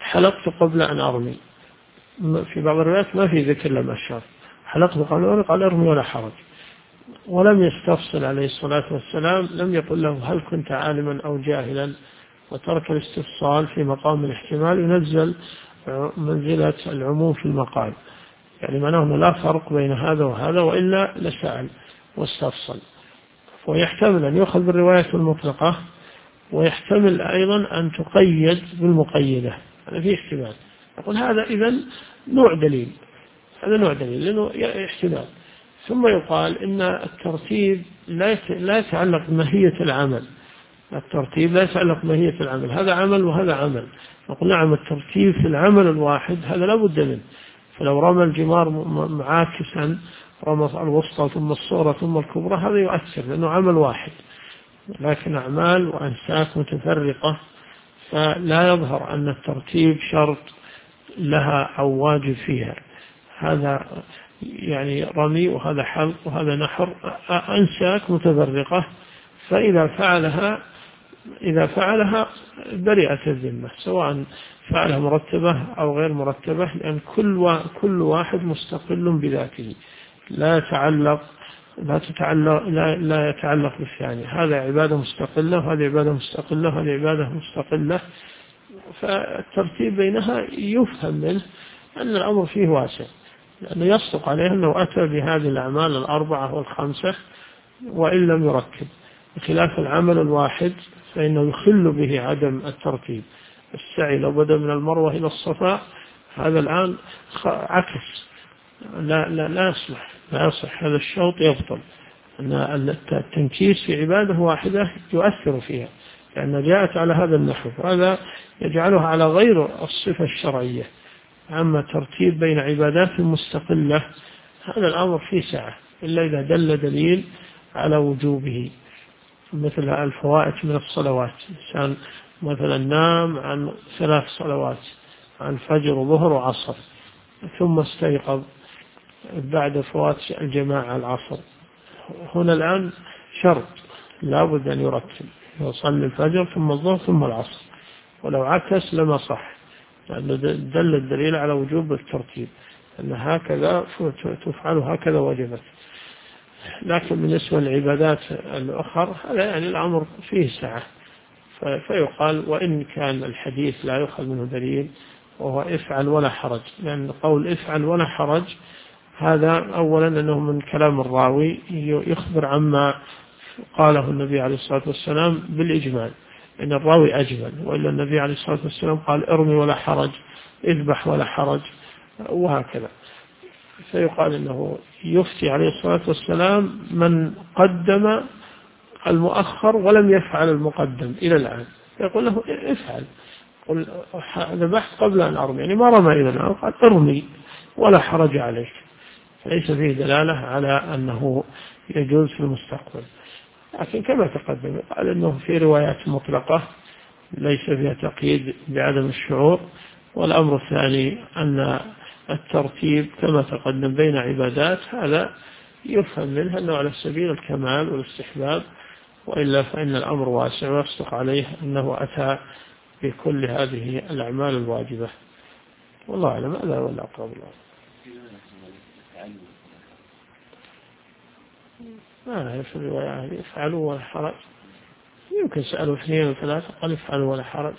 حلقت قبل أن أرمي. في بعض الروايات ما في ذكر لما الشرط، حلقت قبل أن أرمي قال ارمي ولا حرج، ولم يستفصل عليه الصلاة والسلام، لم يقل له هل كنت عالما أو جاهلا، وترك الاستفصال في مقام الاحتمال ينزل منزلة العموم في المقال، يعني معناه أنه لا فرق بين هذا وهذا، وإلا لسأل واستفصل. ويحتمل أن يؤخذ بالرواية المطلقة، ويحتمل أيضا أن تقيد بالمقيدة، هذا فيه احتمال. يقول هذا إذن نوع دليل، هذا نوع دليل لأنه احتمال. ثم يقال إن الترتيب لا يتعلق بماهية العمل، الترتيب لا يتعلق بماهية العمل، هذا عمل وهذا عمل. نقول نعم الترتيب في العمل الواحد هذا لا بد منه، فلو رمى الجمار معاكسا، رمى الوسطى ثم الصغرى ثم الكبرى، هذا يؤثر لأنه عمل واحد، لكن أعمال وأنساك متفرقة، فلا يظهر أن الترتيب شرط لها أو واجب فيها. هذا يعني رمي وهذا حلق وهذا نحر، أنساك متفرقة، فإذا فعلها برئت الذمة، سواء فعلها مرتبة أو غير مرتبة، لأن كل واحد مستقل بذاته، لا يتعلق بالثاني. هذا عبادة مستقلة وهذه عبادة مستقلة وهذه عبادة مستقلة، فالترتيب بينها يفهم منه أن الأمر فيه واسع، لأنه يصدق عليه أنه أتى بهذه الأعمال الأربعة والخمسة وإن لم يرتب، بخلاف العمل الواحد فإنه يخل به عدم الترتيب. السعي لو بدأ من المروة إلى الصفا، هذا الآن عكس، لا يصح، هذا الشوط يبطل. أن التنكيس في عبادة واحدة يؤثر فيها، لأن جاءت على هذا النحو، هذا يجعلها على غير الصفة الشرعية. أما ترتيب بين عبادات مستقلة هذا الأمر فيه سعة، إلا إذا دل دليل على وجوبه، مثل الفوائت من الصلوات، إنسان مثلا نام عن 3 صلوات، عن فجر وظهر وعصر، ثم استيقظ بعد فوات الجماعة العصر، هنا الآن شرط لا بد أن يرتب، يصلي الفجر ثم الظهر ثم العصر، ولو عكس لما صح، لأنه دل الدليل على وجوب الترتيب، أن هكذا تفعل هكذا وجبت. لكن بالنسبة للعبادات الأخرى هذا يعني الأمر فيه سعة، فيقال وإن كان الحديث لا يؤخذ منه دليل، وهو افعل ولا حرج، لأن قول افعل ولا حرج هذا أولا أنه من كلام الراوي يخبر عما قاله النبي عليه الصلاة والسلام بالإجمال، إن الراوي أجمل، وإلا النبي عليه الصلاة والسلام قال ارمي ولا حرج، اذبح ولا حرج، وهكذا. فيقال إنه يفتي عليه الصلاة والسلام من قدم المؤخر ولم يفعل المقدم إلى الآن، يقول له افعل، قل ذبحت قبل أن أرمي، يعني ما رمى إلى الآن، قال ارمي ولا حرج عليك، ليس فيه دلالة على أنه يجوز في المستقبل. لكن كما تقدم قال أنه في روايات مطلقة ليس فيها تقييد بعدم الشعور. والأمر الثاني أن الترتيب كما تقدم بين عبادات هذا يفهم منه أنه على سبيل الكمال والاستحباب، وإلا فإن الأمر واسع ويصدق عليه أنه أتى بكل هذه الأعمال الواجبة. والله أعلم، هذا هو الأقرب له. ما في الرواية هذه افعلوا ولا حرج، يمكن سألوا 2 و3 قال افعلوا ولا حرج.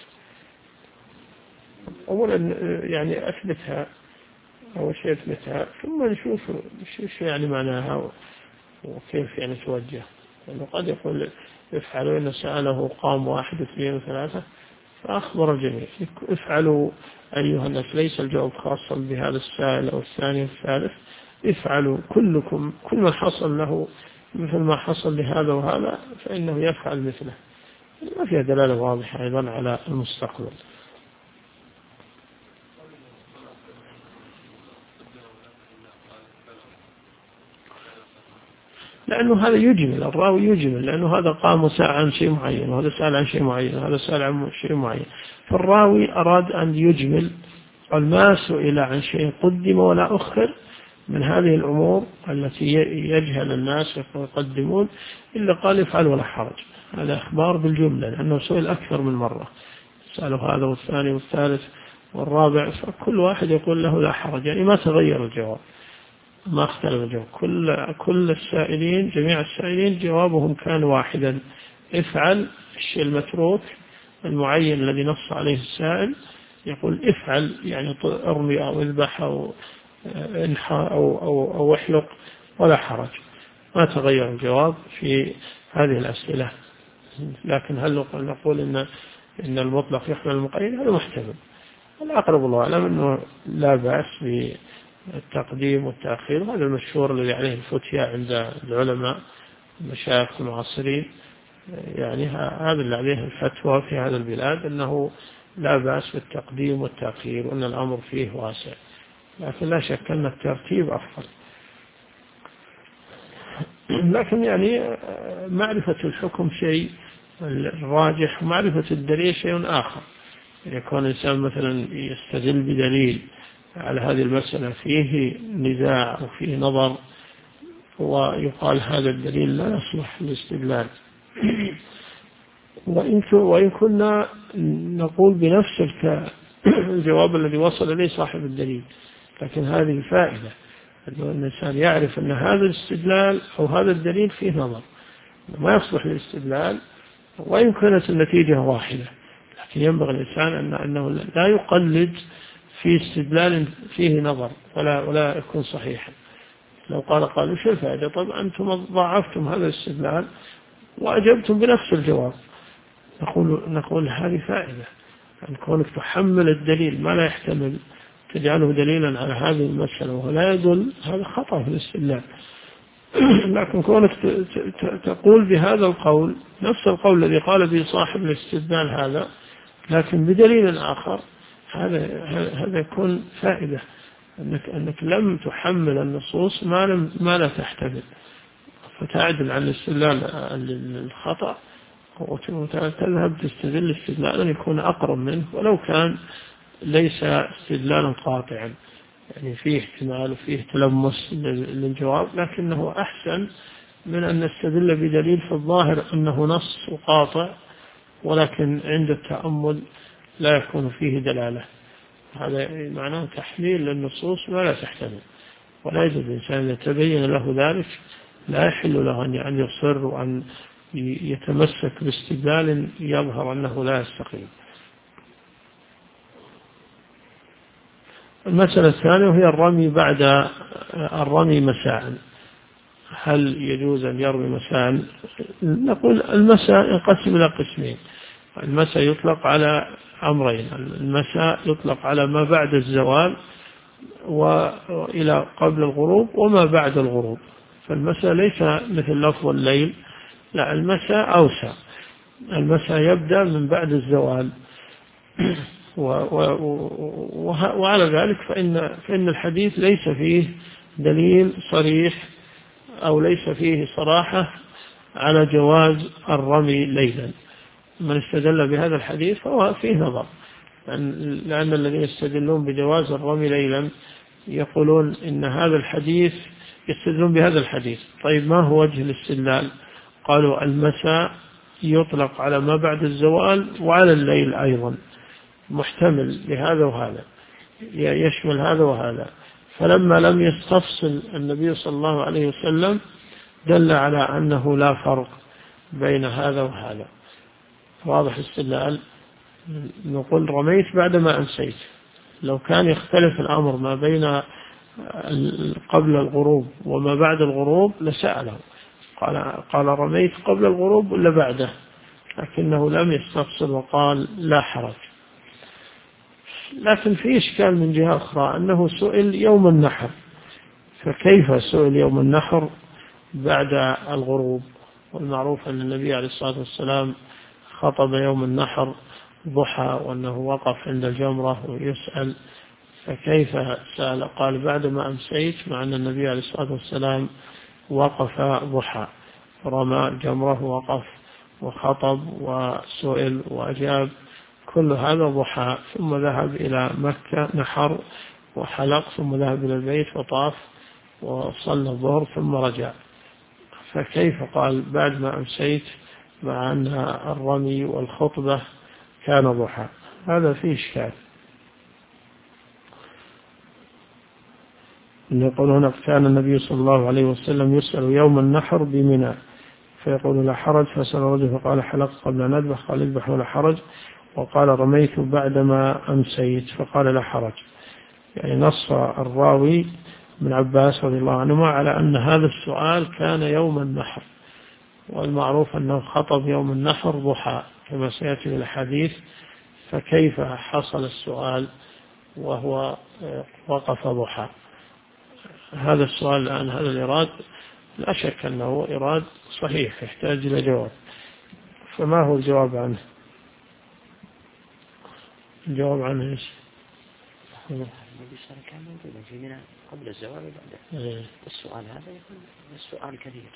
أولا يعني أثبتها، أول شيء أثبتها، ثم نشوف إيش يعني معناها وكيف يعني توجه، لأنه قد يقول افعلوا إن سأله قام 1 و2 و3 فأخبر الجميع افعلوا أيها الناس، ليس الجواب خاصا بهذا السائل أو الثاني والثالث، افعلوا كلكم، كل من حصل له مثل ما حصل لهذا وهذا فإنه يفعل مثله. ما فيها دلالة واضحة أيضا على المستقبل. لأنه هذا يجمل، الراوي يجمل، لأنه هذا قام سأل عن شيء معين، وهذا سأل عن شيء معين، وهذا سأل عن شيء معين، فالراوي أراد أن يجمل، قال ما سئل عن شيء قدم ولا أخر من هذه الأمور التي يجهل الناس ويقدمون، إلا قال افعل ولا حرج. هذا إخبار بالجملة، لأنه سئل أكثر من مرة، سأله هذا والثاني والثالث والرابع، فكل واحد يقول له لا حرج، يعني ما تغير الجواب، ما اختلف الجواب. كل السائلين، جميع السائلين جوابهم كان واحدا: افعل الشيء المتروك المعين الذي نص عليه السائل، يقول افعل، يعني ارمي أو اذبح أو انحى أو احلق، ولا حرج. ما تغير الجواب في هذه الأسئلة. لكن هل نقول إن المطلق يحمل المقيد؟ هذا محتمل. الأقرب الله أعلم أنه لا بأس بالتقديم والتأخير، هذا المشهور الذي عليه الفتية عند العلماء المشايخ المعاصرين، يعني هذا اللي عليه الفتوى في هذا البلاد، أنه لا بأس بالتقديم والتأخير وأن الأمر فيه واسع، لكن لا شك أن الترتيب أفضل. لكن يعني معرفة الحكم شيء الراجح، ومعرفة الدليل شيء آخر. يكون الإنسان مثلا يستدل بدليل على هذه المسألة فيه نزاع وفيه نظر، ويقال هذا الدليل لا يصلح للاستدلال، وإن كنا نقول بنفس الجواب الذي وصل إليه صاحب الدليل، لكن هذه فائدة أن الإنسان يعرف أن هذا الاستدلال أو هذا الدليل فيه نظر ما يصلح للاستدلال، وإن كانت النتيجة واحدة، لكن ينبغي الإنسان أنه لا يقلد في استدلال فيه نظر ولا يكون صحيحا. لو قالوا شو الفائدة؟ طب أنتم ضاعفتم هذا الاستدلال وأجبتم بنفس الجواب. نقول هذه فائدة، أن كونك تحمل الدليل ما لا يحتمل تجعله دليلا على هذه المسألة وهو لا يدل، هذا خطأ في الاستدلال. لكن كونك تقول بهذا القول نفس القول الذي قال به صاحب الاستدلال هذا، لكن بدليل آخر، هذا يكون فائدة، أنك لم تحمل النصوص ما لا تحتمل، فتعدل عن الاستدلال الخطأ وتذهب تستدل استدلالا يكون أقرب منه، ولو كان ليس استدلالا قاطعا، يعني فيه احتمال وفيه تلمس للجواب، لكنه أحسن من أن نستدل بدليل في الظاهر أنه نص وقاطع، ولكن عند التأمل لا يكون فيه دلالة. هذا معناه تحليل للنصوص ما لا تحتمل، ولا يجوز الإنسان إذا تبين له ذلك لا يحل له أن يصر وأن يتمسك باستدلال يظهر أنه لا يستقيم. المسألة الثانية وهي الرمي بعد الرمي مساء. هل يجوز أن يرمي مساء؟ نقول المساء ينقسم إلى قسمين. المساء يطلق على أمرين: المساء يطلق على ما بعد الزوال وإلى قبل الغروب وما بعد الغروب. فالمساء ليس مثل لفظ الليل، لا، المساء أوسع. المساء يبدأ من بعد الزوال، وعلى ذلك فإن الحديث ليس فيه دليل صريح أو ليس فيه صراحة على جواز الرمي ليلا. من استدل بهذا الحديث فهو فيه نظر، لأن الذين يستدلون بجواز الرمي ليلا يقولون إن هذا الحديث، يستدلون بهذا الحديث. طيب ما هو وجه الاستدلال؟ قالوا المساء يطلق على ما بعد الزوال وعلى الليل أيضا، محتمل لهذا وهذا، يشمل هذا وهذا. فلما لم يستفصل النبي صلى الله عليه وسلم دل على أنه لا فرق بين هذا وهذا. واضح الاستدلال؟ نقول رميت بعدما أمسيت. لو كان يختلف الأمر ما بين قبل الغروب وما بعد الغروب لسأله، قال رميت قبل الغروب ولا بعده، لكنه لم يستفصل وقال لا حرج. لكن في إشكال من جهة أخرى، أنه سئل يوم النحر، فكيف سئل يوم النحر بعد الغروب؟ والمعروف أن النبي عليه الصلاة والسلام خطب يوم النحر ضحى، وأنه وقف عند الجمرة ويسأل، فكيف سأل؟ قال بعدما أمسيت، مع أن النبي عليه الصلاة والسلام وقف ضحى، رمى الجمرة ووقف وخطب وسئل وأجاب، كل هذا ضحى. ثم ذهب إلى مكة نحر وحلق، ثم ذهب إلى البيت وطاف وصلى الظهر ثم رجع. فكيف قال بعد ما أمسيت مع أن الرمي والخطبة كان ضحى؟ هذا فيه إشكال. يقول هنا كان النبي صلى الله عليه وسلم يسأل يوم النحر بمنى فيقول لا حرج، فسأل رجل فقال حلقت قبل أن أذبح، قال اذبح ولا حرج، وقال رميت بعدما أمسيت فقال لا حرج. يعني نص الراوي ابن عباس رضي الله عنهما على أن هذا السؤال كان يوم النحر، والمعروف أنه خطب يوم النحر ضحى كما سيأتي في الحديث، فكيف حصل السؤال وهو وقف ضحى؟ هذا السؤال الآن، هذا الإراد لا شك أنه إراد صحيح يحتاج إلى جواب، فما هو الجواب عنه؟ الجواب عنه إيش؟ النبي صلى الله عليه وسلم كان موجودا في منى قبل الزوال وبعده. السؤال هذا يكون السؤال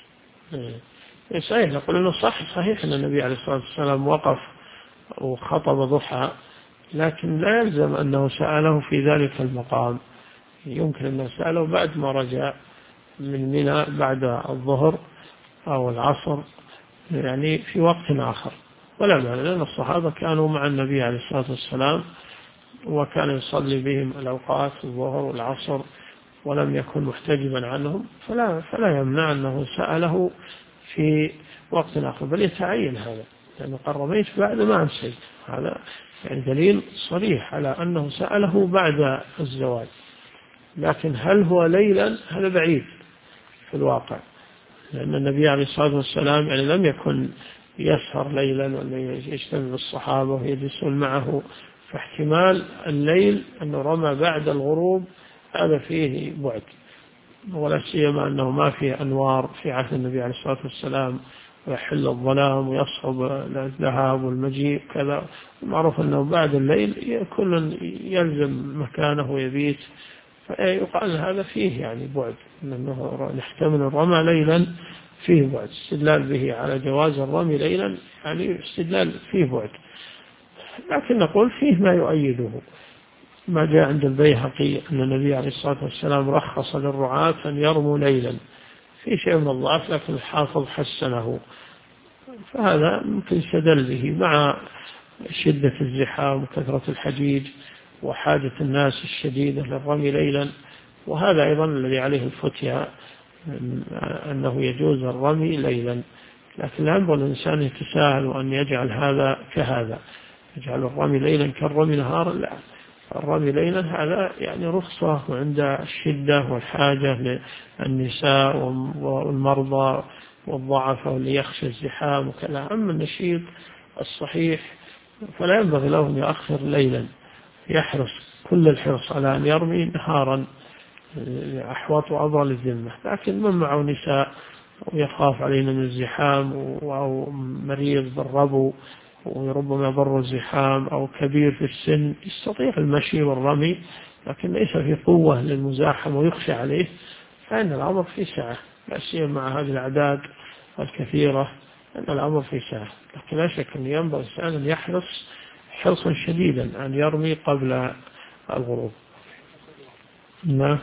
كثير. صحيح، نقول إنه صحيح أن النبي عليه الصلاة والسلام وقف وخطب ضحى، لكن لا يلزم أنه سأله في ذلك المقام، يمكن أنه سأله بعد ما رجع من منى بعد الظهر أو العصر، يعني في وقت آخر، ولا معنى، لأن الصحابة كانوا مع النبي عليه الصلاة والسلام وكان يصلي بهم الأوقات الظهر والعصر ولم يكن محتجبا عنهم، فلا يمنع أنه سأله في وقت آخر، بل يتعين هذا، لأنه قال رميت بعد ما أمسيت، هذا يعني دليل صريح على أنه سأله بعد الزواج. لكن هل هو ليلا؟ هذا بعيد في الواقع، لأن النبي عليه الصلاة والسلام يعني لم يكن يسهر ليلا ولا يجتمع بالصحابة ويجلسون معه، فاحتمال الليل أنه رمى بعد الغروب هذا فيه بعد، ولا سيما أنه ما فيه أنوار في عهد النبي عليه الصلاة والسلام ويحل الظلام ويصعب الذهاب والمجيء كذا، معروف أنه بعد الليل كل يلزم مكانه ويبيت، فيقال هذا فيه يعني بعد، أنه نحتمل الرمى ليلا فيه بعد، استدلال به على جواز الرمي ليلا يعني استدلال فيه بعد. لكن نقول فيه ما يؤيده، ما جاء عند البيهقي أن النبي عليه الصلاة والسلام رخص للرعاة أن يرموا ليلا، في شيء من الضعف لكن الحافظ حسنه، فهذا ممكن يستدل به مع شدة الزحام وكثرة الحجيج وحاجة الناس الشديدة للرمي ليلا، وهذا أيضا الذي عليه الفتيا أنه يجوز الرمي ليلا، لكن لا ينبغي الإنسان يتساهل وأن يجعل هذا كهذا، يجعل الرمي ليلا كالرمي نهارا، لا، الرمي ليلا هذا يعني رخصة عند الشدة والحاجة للنساء والمرضى والضعف واللي يخشى الزحام وكذا. أما النشيط الصحيح فلا ينبغي له أن يؤخر ليلا، يحرص كل الحرص على أن يرمي نهارا أحوط وأضر للذمة، لكن من معه نساء ويخاف علينا من الزحام أو مريض بالربو وربما يضر الزحام أو كبير في السن يستطيع المشي والرمي لكن ليس في قوة للمزاحم ويخشى عليه، فإن الأمر في سعة، لا سيما مع هذه الأعداد الكثيرة أن الأمر في سعة، لكن لا شك أن ينبغي الإنسان أن يحرص حرصا شديدا أن يرمي قبل الغروب. نعم،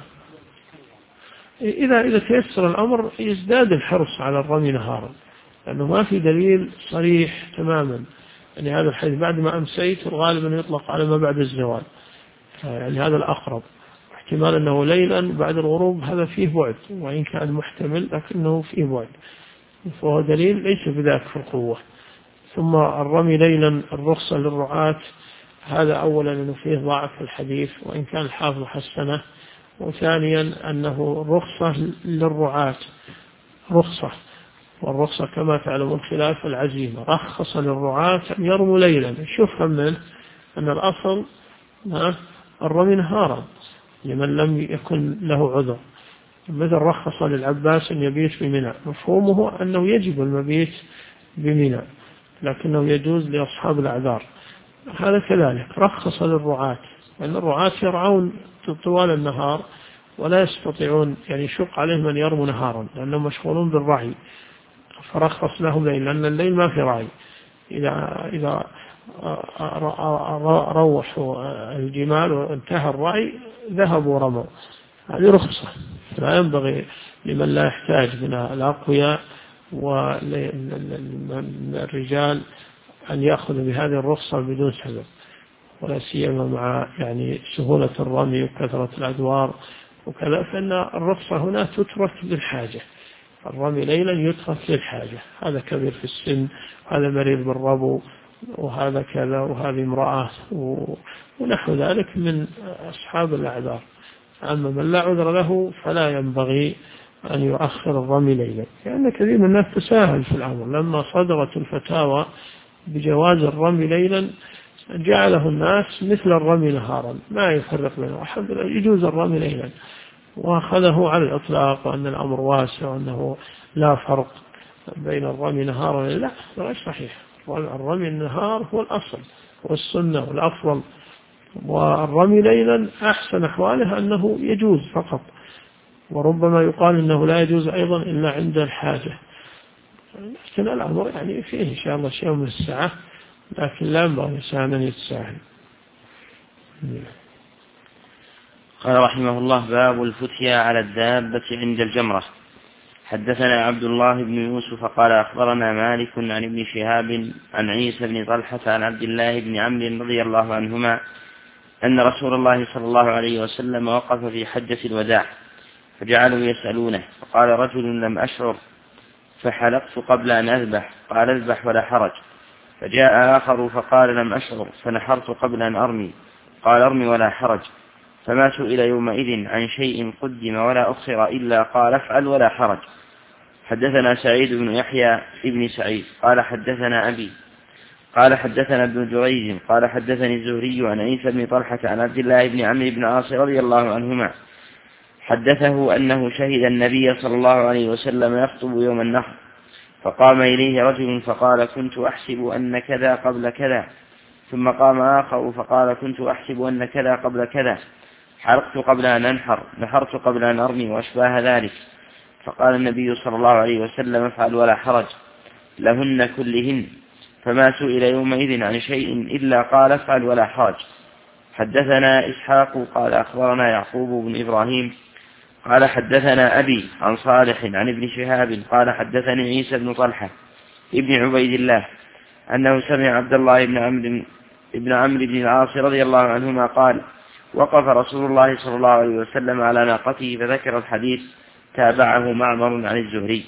إذا تيسر الأمر يزداد الحرص على الرمي نهارا، لأنه ما في دليل صريح تماما يعني هذا الحديث بعد ما أمسيت الغالب أن يطلق على ما بعد الزوال، يعني هذا الأقرب، احتمال أنه ليلا بعد الغروب هذا فيه بعد، وإن كان محتمل لكنه فيه بعد، فهو دليل ليس بذاك في القوة. ثم الرمي ليلا الرخصة للرعاة، هذا أولا أنه فيه ضعف في الحديث وإن كان الحافظ حسنه، وثانيا أنه رخصة للرعاة، رخصة، والرخصة كما تعلمون خلاف العزيمة، رخص للرعاة أن يرموا ليلا، شوف منه أن الأصل الرمي نهارا لمن لم يكن له عذر، مثل رخص للعباس أن يبيت بمنى، مفهومه أنه يجب المبيت بمنى لكنه يجوز لأصحاب الأعذار، هذا كذلك رخص للرعاة، لأن الرعاة يرعون طوال النهار ولا يستطيعون يعني يشق عليهم أن يرموا نهارا لأنهم مشغولون بالرعي، فرخص لهم ليل، لأن الليل ما في رعي، إذا روحوا الجمال وانتهى الرعي ذهبوا رموا، هذه رخصة، لا ينبغي لمن لا يحتاج من الأقوياء والرجال أن يأخذوا بهذه الرخصة بدون سبب، ولا سيما مع يعني سهولة الرمي وكثرة الأدوار وكذا، فإن الرخصة هنا تترك للحاجة. الرمي ليلا يترك للحاجة، هذا كبير في السن، هذا مريض بالربو، وهذا كذا، وهذه امرأة ونحو ذلك من أصحاب الأعذار. أما من لا عذر له فلا ينبغي أن يؤخر الرمي ليلا، لأن كثير من الناس تساهل في الأمر. لما صدرت الفتاوى بجواز الرمي ليلا جعله الناس مثل الرمي نهارا، ما يفرق بينه، يجوز الرمي ليلا، وأخذه على الإطلاق، وأن الأمر واسع، وأنه لا فرق بين الرمي نهارا. لا، غير صحيح. الرمي النهار هو الأصل والسنة والأفضل، والرمي ليلا أحسن أحواله أنه يجوز فقط، وربما يقال أنه لا يجوز أيضا إلا عند الحاجة. لكن الأمر يعني فيه إن شاء الله شيء من السعة، لكن لا ينبغي الإنسان أن يتساهل. قال رحمه الله: باب الفتيا على الدابة عند الجمرة. حدثنا عبد الله بن يوسف قال أخبرنا مالك عن ابن شهاب عن عيسى بن طلحة عن عبد الله بن عمرو رضي الله عنهما أن رسول الله صلى الله عليه وسلم وقف في حجة الوداع فجعلوا يسألونه، فقال رجل: لم أشعر فحلقت قبل أن أذبح، قال: اذبح ولا حرج. فجاء آخر فقال: لم أشعر فنحرت قبل أن أرمي، قال: ارمي ولا حرج. فما سئل يومئذ عن شيء قدم ولا أخر إلا قال: افعل ولا حرج. حدثنا سعيد بن يحيى ابن سعيد قال حدثنا أبي قال حدثنا ابن جريج قال حدثني الزهري عن عيسى بن طلحة عن عبد الله بن عمرو بن عاص رضي الله عنهما حدثه أنه شهد النبي صلى الله عليه وسلم يخطب يوم النحر، فقام إليه رجل فقال: كنت أحسب أن كذا قبل كذا. ثم قام آخر فقال: كنت أحسب أن كذا قبل كذا، حرقت قبل أن أنحر، نحرت قبل أن أرمي، وأشباه ذلك. فقال النبي صلى الله عليه وسلم: افعل ولا حرج لهن كلهن. فما سئل يومئذ عن شيء إلا قال: افعل ولا حرج. حدثنا إسحاق قال أخبرنا يعقوب بن إبراهيم قال حدثنا أبي عن صالح عن ابن شهاب قال حدثني عيسى بن طلحة ابن عبيد الله أنه سمع عبد الله بن عمرو بن العاص رضي الله عنهما قال: وقف رسول الله صلى الله عليه وسلم على ناقته فذكر الحديث، تابعه معمر عن الزهري.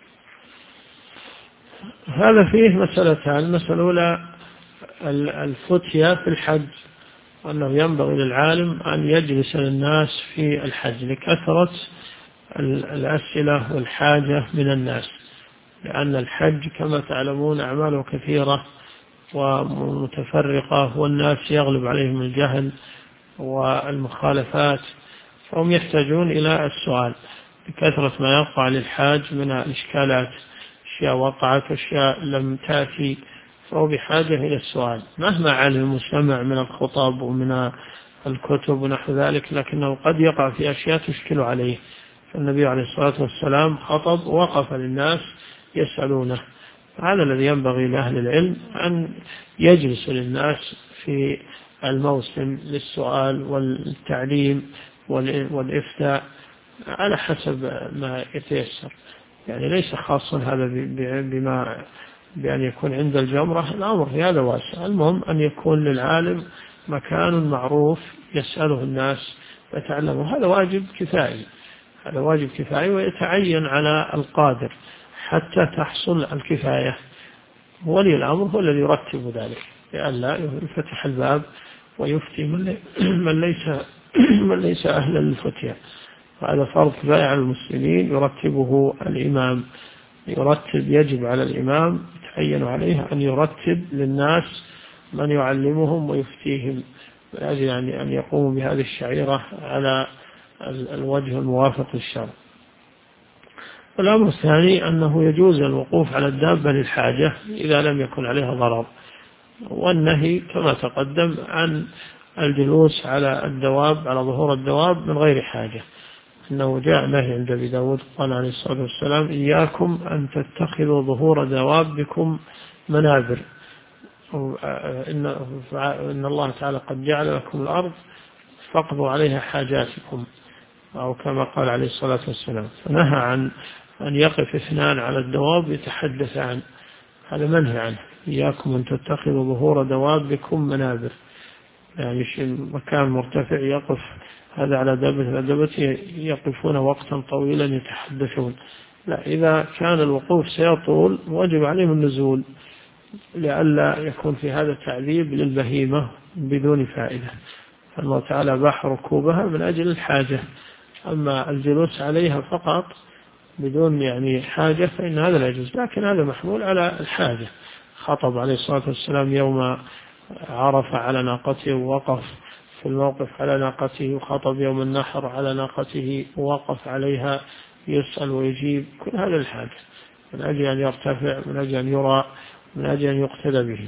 هذا فيه مسألتان. المسألة الأولى الفتيا في الحج، وأنه ينبغي للعالم أن يجلس للناس في الحج لكثرة الأسئلة والحاجة من الناس، لأن الحج كما تعلمون أعماله كثيرة ومتفرقة، والناس يغلب عليهم الجهل والمخالفات، فهم يحتاجون إلى السؤال بكثرة ما يقع للحاج من الإشكالات، أشياء وقعت وأشياء لم تأتي، فهو بحاجة إلى السؤال مهما علم وسمع من الخطب ومن الكتب ونحو ذلك، لكنه قد يقع في أشياء تشكل عليه. فالنبي عليه الصلاة والسلام خطب ووقف للناس يسألونه. هذا الذي ينبغي لأهل العلم، أن يجلس للناس في الموسم للسؤال والتعليم والإفتاء على حسب ما يتيسر، يعني ليس خاصا هذا بأن يكون عند الجمرة، الأمر في هذا واسع. المهم أن يكون للعالم مكان معروف يسأله الناس ويتعلمه، هذا واجب كفائي، هذا واجب كفائي ويتعين على القادر حتى تحصل الكفاية. ولي الأمر هو الذي يرتب ذلك لئلا يفتح الباب ويفتي من ليس أهلا للفتية. هذا فرض كفاية على المسلمين يرتبه الإمام، يجب على الإمام يتعين عليه أن يرتب للناس من يعلمهم ويفتيهم، يعني أن يقوموا بهذه الشعيرة على الوجه الموافق للشرع. والأمر الثاني أنه يجوز الوقوف على الدابة للحاجة إذا لم يكن عليها ضرر، والنهي كما تقدم عن الجلوس على الدواب، على ظهور الدواب من غير حاجة، أنه جاء نهي عند أبي داود قال عليه الصلاة والسلام: إياكم أن تتخذوا ظهور دوابكم منابر، إن الله تعالى قد جعل لكم الأرض فاقضوا عليها حاجاتكم، أو كما قال عليه الصلاة والسلام. فنهى عن أن يقف اثنان على الدواب يتحدث عن هذا، منهي عنه. إياكم أن تتخذوا ظهور دوابكم منابر، يعني مكان مرتفع يقف هذا على دابة يقفون وقتا طويلا يتحدثون. لا، إذا كان الوقوف سيطول واجب عليهم النزول لئلا يكون في هذا التعذيب للبهيمة بدون فائدة. الله تعالى باح ركوبها من أجل الحاجة، أما الجلوس عليها فقط بدون يعني حاجة فإن هذا لا يجوز، لكن هذا محمول على الحاجة. خطب عليه الصلاة والسلام يوم عرف على ناقته ووقف في الموقف على ناقته، وخطب يوم النحر على ناقته ووقف عليها يسأل ويجيب، كل هذا الحاجة من أجل أن يرتفع، من أجل أن يرى، من أجل أن يقتدى به.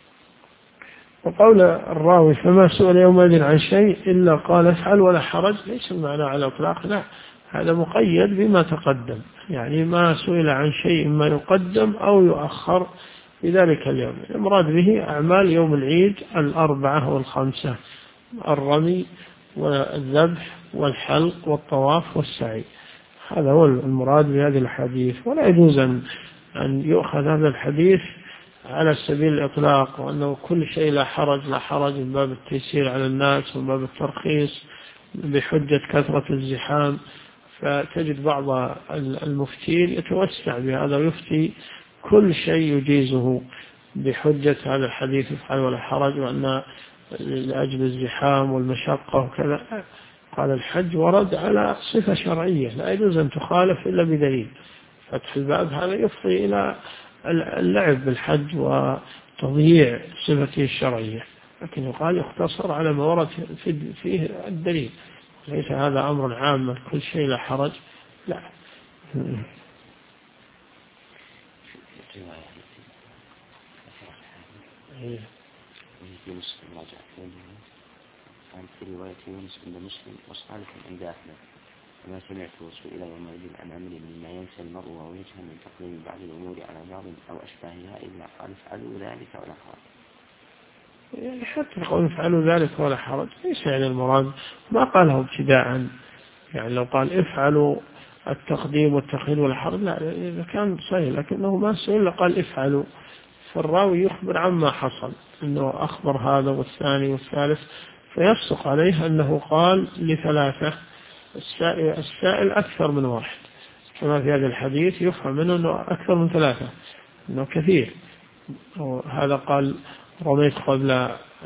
وقول الراوي فما سئل يومئذ عن شيء إلا قال افعل ولا حرج، ليس المعنى على الإطلاق، لا، هذا مقيد بما تقدم، يعني ما سئل عن شيء ما يقدم أو يؤخر في ذلك اليوم. المراد به أعمال يوم العيد 4 و5: الرمي والذبح والحلق والطواف والسعي. هذا هو المراد بهذه الحديث. ولا يجوز أن يؤخذ هذا الحديث على سبيل الإطلاق، وأنه كل شيء لا حرج لا حرج من باب التيسير على الناس ومن باب الترخيص بحجة كثرة الزحام. فتجد بعض المفتين يتوسع بهذا ويفتي كل شيء يجيزه بحجة هذا الحديث افعل ولا حرج، وأن لأجل الزحام والمشقة وكذا. قال الحج ورد على صفة شرعية لا يجوز أن تخالف إلا بدليل. فتح الباب هذا يفضي إلى اللعب بالحج وتضييع صفته الشرعية، لكن يقال يختصر على ما ورد فيه الدليل، ليس هذا أمر عام كل شيء لا حرج، لا. في رواية يونس عند مسلم وصالح عند أحمد: وما سمعته سئل يومئذ عن أمر مما ينسى المرء ووجها من تقديم بعض الأمور على بعض أو أشباهها إلا قال افعلوا ذلك ولا حرج. يعني حتى يقول افعلوا ذلك ولا حرج ليس يعني المراد ما قاله ابتداء، يعني لو قال افعلوا التقديم والتأخير ولا حرج لا، إذا كان صحيح، لكنه ما سئل قال افعلوا، فالراوي يخبر عما حصل، أنه أخبر هذا والثاني والثالث، فيصدق عليه أنه قال ل3. السائل أكثر من واحد، كما في هذا الحديث يفهم منه أنه أكثر من 3، أنه كثير. هذا قال رميت قبل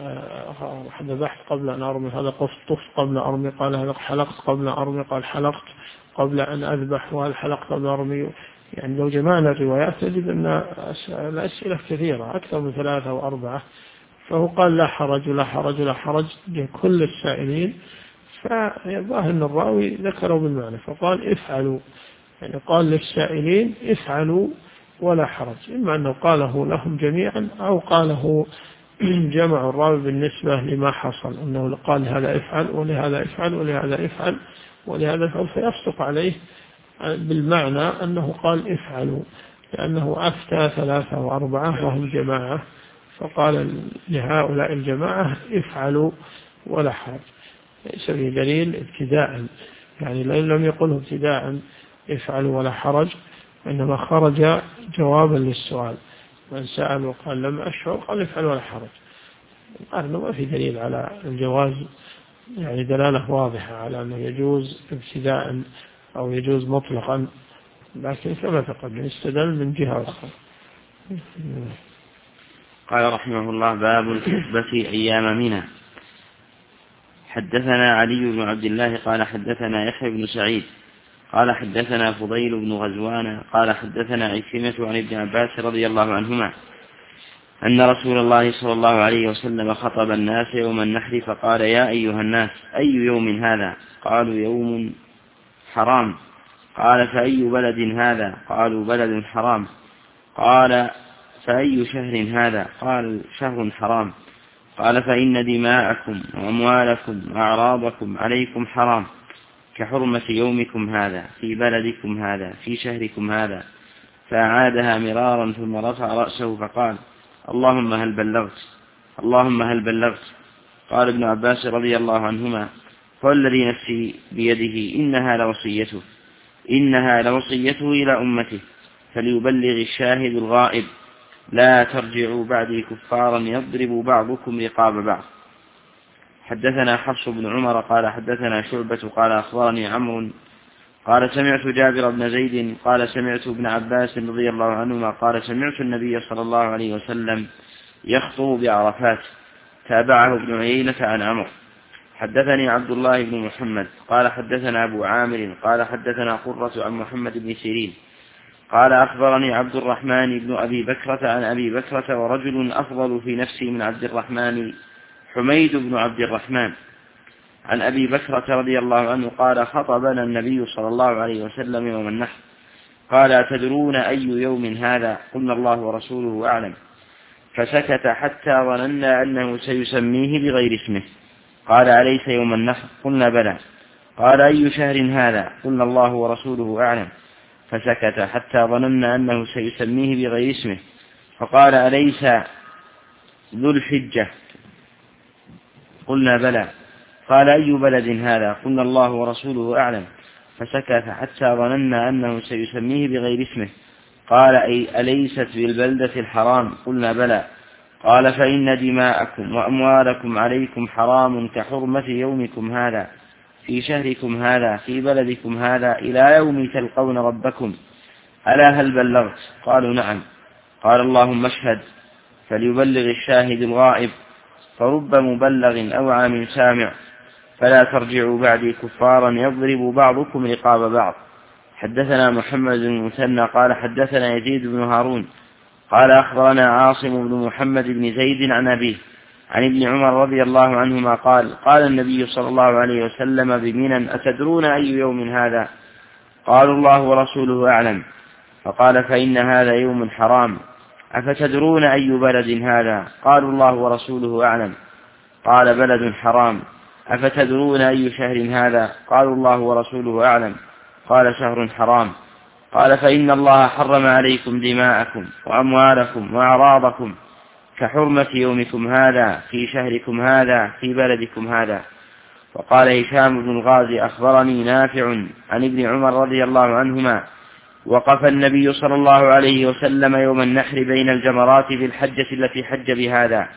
ذبحت قبل أن أرمي، هذا طفت قبل أرمي، قال هذا حلقت قبل أرمي، قال حلقت قبل أن أذبح، وهذا حلقت قبل أرمي. يعني لو جمعنا الروايات تجد أن الأسئلة كثيرة أكثر من 3 و4، فهو قال لا حرج لا حرج لا حرج لكل السائلين، فيظاهر أن الراوي ذكروا بالمعنى، فقال افعلوا، يعني قال للسائلين افعلوا ولا حرج، إما أنه قاله لهم جميعا أو قاله جمع الراوي بالنسبة لما حصل، أنه قال هذا افعل ولهذا افعل ولهذا افعل ولهذا افعل، فيصدق عليه بالمعنى أنه قال افعلوا، لأنه أفتى 3 و4 وهم جماعة، فقال لهؤلاء الجماعة افعلوا ولا حرج. ليس في دليل ابتداء، يعني لم يقله ابتداء افعلوا ولا حرج، إنما خرج جوابا للسؤال. من سأل وقال لم أشعر قال افعل ولا حرج. أنه ما في دليل على الجواز، يعني دلالة واضحة على أنه يجوز ابتداء أو يجوز مطلقا، لكن كما تقدم استدل من جهة أخرى. قال رحمه الله: باب الخطبة أيام منى. حدثنا علي بن عبد الله قال حدثنا يحيى بن سعيد قال حدثنا فضيل بن غزوان قال حدثنا عكرمة عن ابن عباس رضي الله عنهما أن رسول الله صلى الله عليه وسلم خطب الناس يوم النحر فقال: يا أيها الناس، أي يوم هذا؟ قالوا: يوم حرام. قال: فأي بلد هذا؟ قالوا: بلد حرام. قال: فأي شهر هذا؟ قال: شهر حرام. قال: فإن دماءكم وأموالكم وأعراضكم عليكم حرام كحرمة يومكم هذا في بلدكم هذا في شهركم هذا. فأعادها مرارا ثم رفع رأسه فقال: اللهم هل بلغت؟ اللهم هل بلغت؟ قال ابن عباس رضي الله عنهما: والذي نفسي بيده إنها لوصيته إلى أمته، فليبلغ الشاهد الغائب، لا ترجعوا بعدي كفارا يضرب بعضكم رقاب بعض. حدثنا حفص بن عمر قال حدثنا شعبة قال أخبرني عمرو قال سمعت جابر بن زيد قال سمعت ابن عباس رضي الله عنهما قال سمعت النبي صلى الله عليه وسلم يخطب بعرفات. تابعه ابن عيينة عن عمرو. حدثني عبد الله بن محمد قال حدثنا أبو عامر قال حدثنا قرة عن محمد بن سيرين قال أخبرني عبد الرحمن بن أبي بكرة عن أبي بكرة ورجل أفضل في نفسي من عبد الرحمن حميد بن عبد الرحمن عن أبي بكرة رضي الله عنه قال خطبنا النبي صلى الله عليه وسلم يوم النحر قال أتدرون أي يوم هذا؟ قلنا الله ورسوله أعلم. فسكت حتى ظننا أنه سيسميه بغير اسمه. قال أليس يوم النحر؟ قلنا بلى. قال أي شهر هذا؟ قلنا الله ورسوله أعلم. فسكت حتى ظننا أنه سيسميه بغير اسمه. فقال أليس ذو الحجة؟ قلنا بلى. قال أي بلد هذا؟ قلنا الله ورسوله أعلم. فسكت حتى ظننا أنه سيسميه بغير اسمه. قال أليست بالبلدة الحرام؟ قلنا بلى. قال فإن دماءكم وأموالكم عليكم حرام كحرمة يومكم هذا في شهركم هذا في بلدكم هذا إلى يوم تلقون ربكم. ألا هل بلغت؟ قالوا نعم. قال اللهم اشهد فليبلغ الشاهد الغائب. فرب مبلغ أوعى من سامع. فلا ترجعوا بعدي كفارا يضرب بعضكم رقاب بعض. حدثنا محمد بن المثنى قال حدثنا يزيد بن هارون قال أخبرنا عاصم بن محمد بن زيد عن أبيه عن ابن عمر رضي الله عنهما قال قال النبي صلى الله عليه وسلم بمنى أتدرون أي يوم هذا؟ قالوا الله ورسوله أعلم. فقال فإن هذا يوم حرام. أفتدرون أي بلد هذا؟ قالوا الله ورسوله أعلم. قال بلد حرام. أفتدرون أي شهر هذا؟ قالوا الله ورسوله أعلم. قال شهر حرام. قال فإن الله حرم عليكم دماءكم وأموالكم وأعراضكم كحرمة يومكم هذا في شهركم هذا في بلدكم هذا. وقال هشام بن الغازي أخبرني نافع عن ابن عمر رضي الله عنهما وقف النبي صلى الله عليه وسلم يوم النحر بين الجمرات بالحجة التي حج بهذا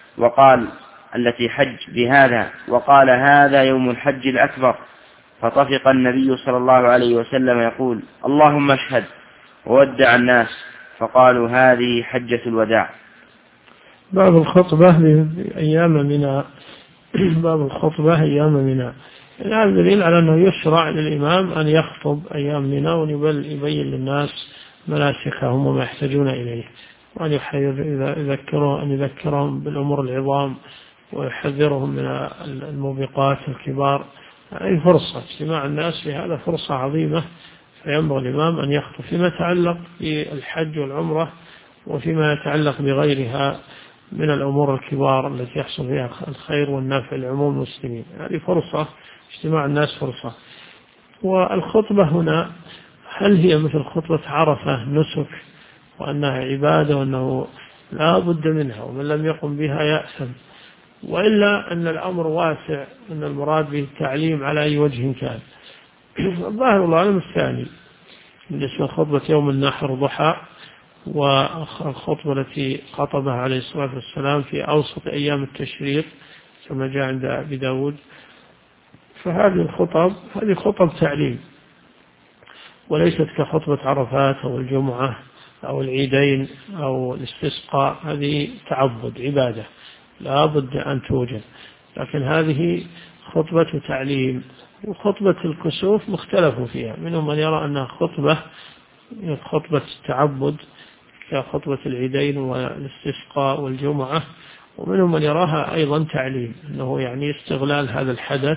وقال هذا يوم الحج الأكبر. فطفق النبي صلى الله عليه وسلم يقول اللهم اشهد وودع الناس. فقالوا هذه حجة الوداع. باب الخطبة أيام منى. باب الخطبة أيام منى. هذا دليل على أنه يشرع للإمام أن يخطب أيام منى ويبين للناس مناسكهم وما يحتاجون إليه وأن يذكرهم بالأمور العظام ويحذرهم من الموبقات الكبار. أي فرصة اجتماع الناس في هذا فرصة عظيمة. فينبغي الإمام أن يخطب فيما يتعلق بالحج والعمرة وفيما يتعلق بغيرها من الأمور الكبار التي يحصل فيها الخير والنفع لعموم المسلمين. هذه فرصة اجتماع الناس فرصة. والخطبة هنا هل هي مثل خطبة عرفة نسك وأنها عبادة وأنه لا بد منها ومن لم يقم بها يأثم، وإلا أن الأمر واسع أن المراد به التعليم على أي وجه كان؟ الظاهر الله أعلم الثاني بالنسبة لخطبة يوم النحر ضحى والخطبة التي خطبها عليه الصلاة والسلام في أوسط أيام التشريق كما جاء عند أبي داود. فهذه خطب تعليم وليست كخطبة عرفات أو الجمعة أو العيدين أو الاستسقاء. هذه تعبد عبادة لا بد أن توجد. لكن هذه خطبة تعليم. وخطبة الكسوف مختلفوا فيها، منهم من يرى أنها خطبة تعبد كخطبة العيدين والاستسقاء والجمعة، ومنهم من يراها أيضا تعليم أنه يعني استغلال هذا الحدث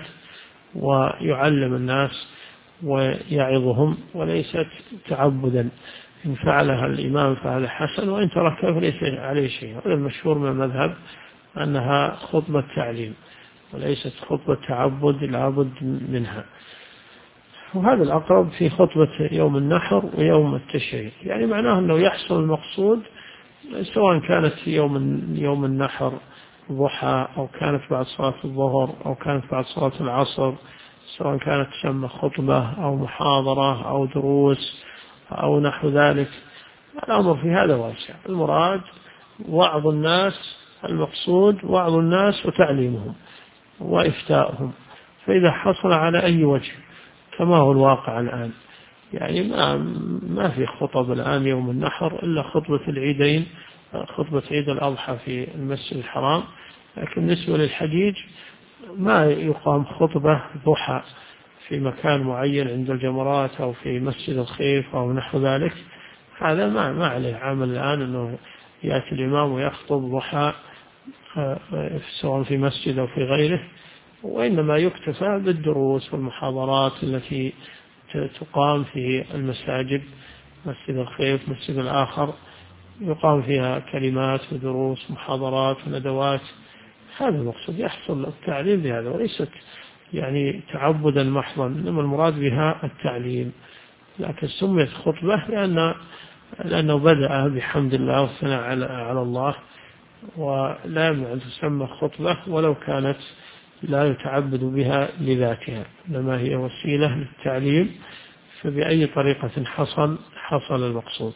ويعلم الناس ويعظهم وليست تعبدا. إن فعلها الإمام فهذا حسن وإن تركها فليس عليه شيء. هذا المشهور من المذهب أنها خطبة تعليم وليست خطبة تعبد لابد منها. وهذا الأقرب في خطبة يوم النحر ويوم التشريق، يعني معناه أنه يحصل المقصود سواء كانت في يوم النحر ضحى أو كانت بعد صلاة الظهر أو كانت بعد صلاة العصر، سواء كانت تسمى خطبة أو محاضرة أو دروس أو نحو ذلك. الأمر في هذا واسع. المراد وعظ الناس، المقصود وعظ الناس وتعليمهم. وإفتاؤهم. فإذا حصل على أي وجه كما هو الواقع الآن، يعني ما في خطب الآن يوم النحر إلا خطبة العيدين، خطبة عيد الأضحى في المسجد الحرام، لكن بالنسبة للحجيج ما يقام خطبة ضحى في مكان معين عند الجمرات أو في مسجد الخيف أو نحو ذلك. هذا ما عليه عمل الآن أنه يأتي الإمام ويخطب ضحى سواء في مسجد أو في غيره، وإنما يكتفى بالدروس والمحاضرات التي تقام في المساجد، مسجد الخيف مسجد الآخر يقام فيها كلمات ودروس محاضرات وندوات. هذا المقصود، يحصل التعليم بهذا، وليست يعني تعبدا محضا، إنما المراد بها التعليم. لكن سميت خطبة لأنه بدأ بحمد الله والثناء على الله، ولا يمنع أن تسمى خطبة ولو كانت لا يتعبد بها لذاتها، إنما هي وسيلة للتعليم، فبأي طريقة حصل المقصود.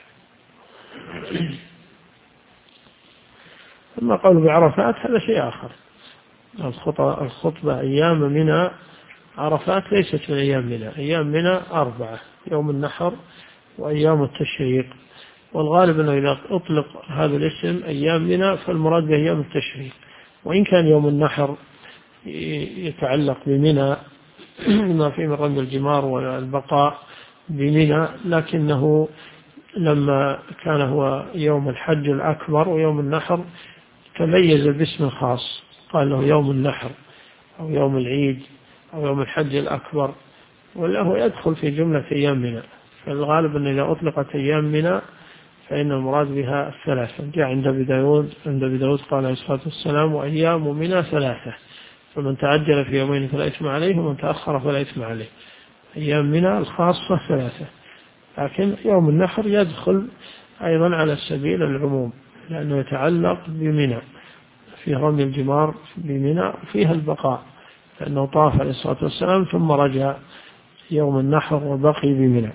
أما قول بعرفات هذا شيء آخر. الخطبة أيام منى، عرفات ليست من أيام منى، أيام منى 4: يوم النحر وأيام التشريق. والغالب أنه إذا أطلق هذا الاسم أيام منى فالمراد بأيام التشريق، وإن كان يوم النحر يتعلق بمنى ما في من رمي الجمار والبقاء بمنى، لكنه لما كان هو يوم الحج الأكبر ويوم النحر تميز باسم خاص، قال له يوم النحر أو يوم العيد أو يوم الحج الأكبر، وله يدخل في جملة أيام منى. فالغالب أن إذا أطلقت أيام منى فإن المراد بها 3. جاء عند أبي داود قال عليه الصلاة والسلام: وأيام منى 3، فمن تعجل في يومين فلا إثم عليه ومن تأخر فلا إثم عليه. أيام منى الخاصة 3، لكن يوم النحر يدخل أيضا على سبيل العموم، لأنه يتعلق بمنى، فيه رمي الجمار بمنى وفيها البقاء، لأنه طاف عليه الصلاة والسلام ثم رجع يوم النحر وبقي بمنى.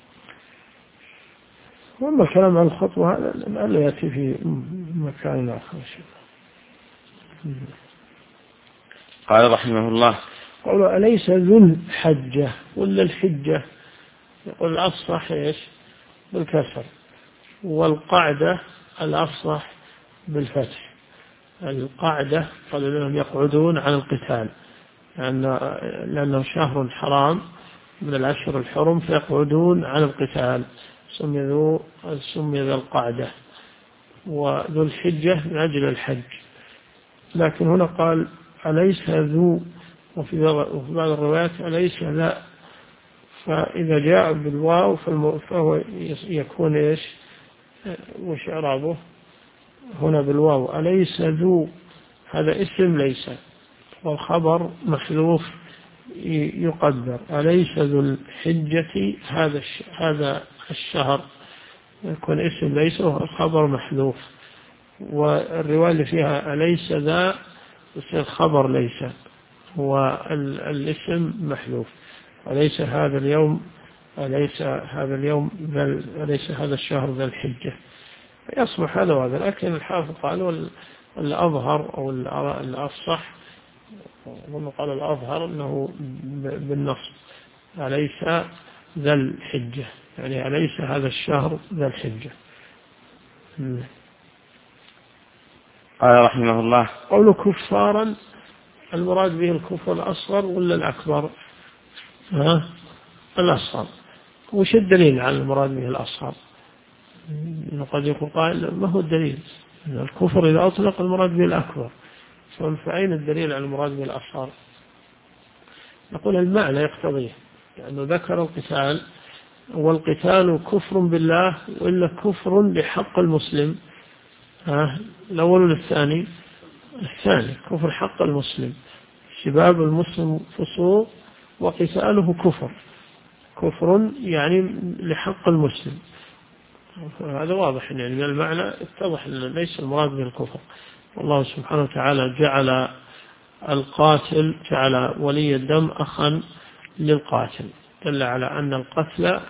وأما الكلام عن الخطوة هذا لا يأتي في مكان آخر. قال رحمه الله: قالوا أليس ذو الحجة ولا الحجة؟ يقول الأفصح إيش؟ بالكسر، والقعدة الأفصح بالفتح. القعدة قالوا لهم يقعدون عن القتال، لأنه شهر حرام من الأشهر الحرم فيقعدون عن القتال، سمي ذا القعدة. وذو الحجة من أجل الحج، لكن هنا قال أليس ذو، وفي بعض الروايات أليس ذا، فإذا جاء بالواو فهو يكون إيش؟ وش إعرابه هنا بالواو؟ أليس ذو، هذا اسم ليس، والخبر محذوف يقدر. أليس ذو الحجة، هذا الشهر يكون اسم ليس والخبر محذوف، والرواية اللي فيها أليس ذا يصير خبر ليس والاسم محذوف. أليس هذا اليوم، أليس هذا الشهر ذا الحجة، يصبح هذا وهذا. لكن الحافظ قال الأظهر أو الأفصح، قال الأظهر أنه بالنصب أليس ذا الحجة، يعني أليس هذا الشهر ذا الحجة. قال رحمه الله: قول كفارا، المراد به الكفر الأصغر ولا الأكبر؟ الأصغر. وش الدليل على المراد به الأصغر؟ قد يكون قائل ما هو الدليل؟ الكفر إذا أطلق المراد به الأكبر، فأين الدليل على المراد به الأصغر؟ نقول المعنى يقتضيه، لأنه ذكر القتال، والقتال كفر بالله وإلا كفر بحق المسلم. الأول ولا الثاني؟ الثاني، كفر حق المسلم. شباب المسلم فسوق وقتاله كفر يعني لحق المسلم. هذا واضح، يعني من المعنى اتضح أن ليس المراد به الكفر. والله سبحانه وتعالى جعل ولي الدم أخا للقاتل، دل على أن القتل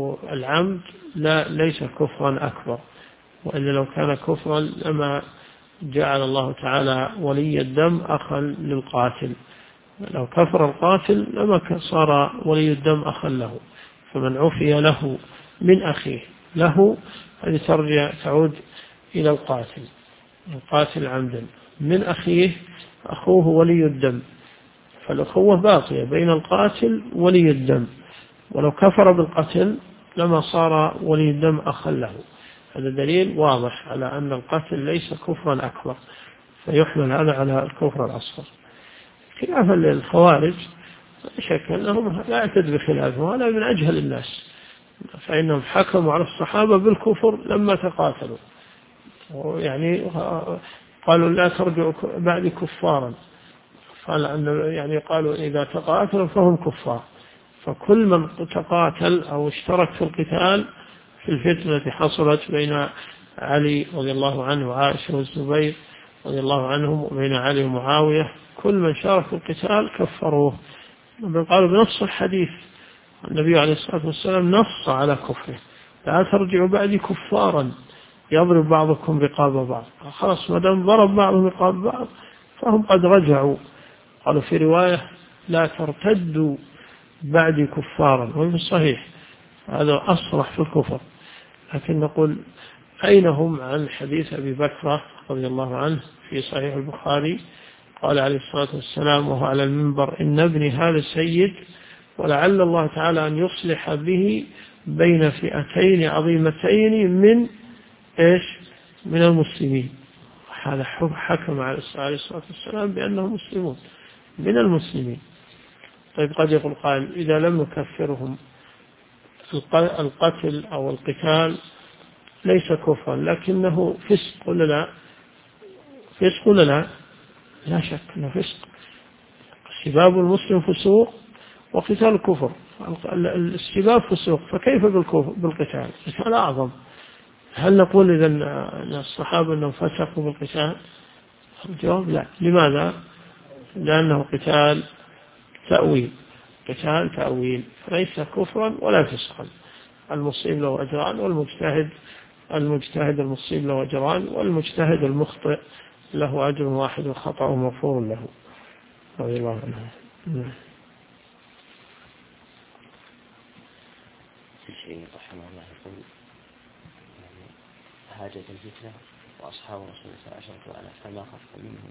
والعمد ليس كفرا أكبر، وإلا لو كان كفرا لما جعل الله تعالى ولي الدم أخا للقاتل، لو كفر القاتل لما صار ولي الدم أخا له. فمن عفي له من أخيه، له هذه تعود إلى القاتل عمدا، من أخيه، أخوه ولي الدم، فالأخوة باقية بين القاتل ولي الدم، ولو كفر بالقتل لما صار ولي الدم أخا له. هذا دليل واضح على أن القتل ليس كفرا أكبر، فيحمل هذا على الكفر الأصغر. خلافا للخوارج شك أنهم لا يعتد بخلافهم، وهذا من أجهل الناس، فإنهم حكموا على الصحابة بالكفر لما تقاتلوا، يعني قالوا لا ترجعوا بعد كفارا، يعني قالوا إذا تقاتلوا فهم كفار. فكل من تقاتل أو اشترك في القتال في الفتنة التي حصلت بين علي رضي الله عنه وعائشة والزبير رضي الله عنهم وبين علي ومعاوية، كل من شارك في القتال كفروه. قالوا بنص الحديث، النبي عليه الصلاة والسلام نص على كفره، لا ترجعوا بعدي كفارا يضرب بعضكم رقاب بعض. خلاص ما دام ضرب بعضهم رقاب بعض فهم قد رجعوا. قالوا في رواية لا ترتدوا بعدي كفارا، وفي الصحيح هذا أصرح في الكفر. لكن نقول أين هم عن حديث أبي بكر رضي الله عنه في صحيح البخاري، قال عليه الصلاة والسلام وهو على المنبر إن ابني هذا سيد، ولعل الله تعالى أن يصلح به بين فئتين عظيمتين من المسلمين. هذا حكم عليه الصلاة والسلام بأنهم مسلمون من المسلمين. طيب قد يقول قائل إذا لم نكفرهم القتل أو القتال ليس كفرا لكنه فسق ولا لا؟ فسق ولا لا؟ لا شك أنه فسق. سباب المسلم فسوق وقتال كفر. السباب فسوق، فكيف بالقتال؟ القتال أعظم. هل نقول إذا أن الصحابة أنهم فسقوا بالقتال؟ الجواب لا. لماذا؟ لأنه قتال تأويل ليس كفرا ولا فسقا. المصيب له أجران، المجتهد المصيب له أجران، والمجتهد المخطئ له أجر واحد وخطأ مغفور له رضي الله عنه. الشيء رحمه الله يقول هاجت الفتنة وأصحاب رسول الله صلى الله عليه وسلم فما خف منهم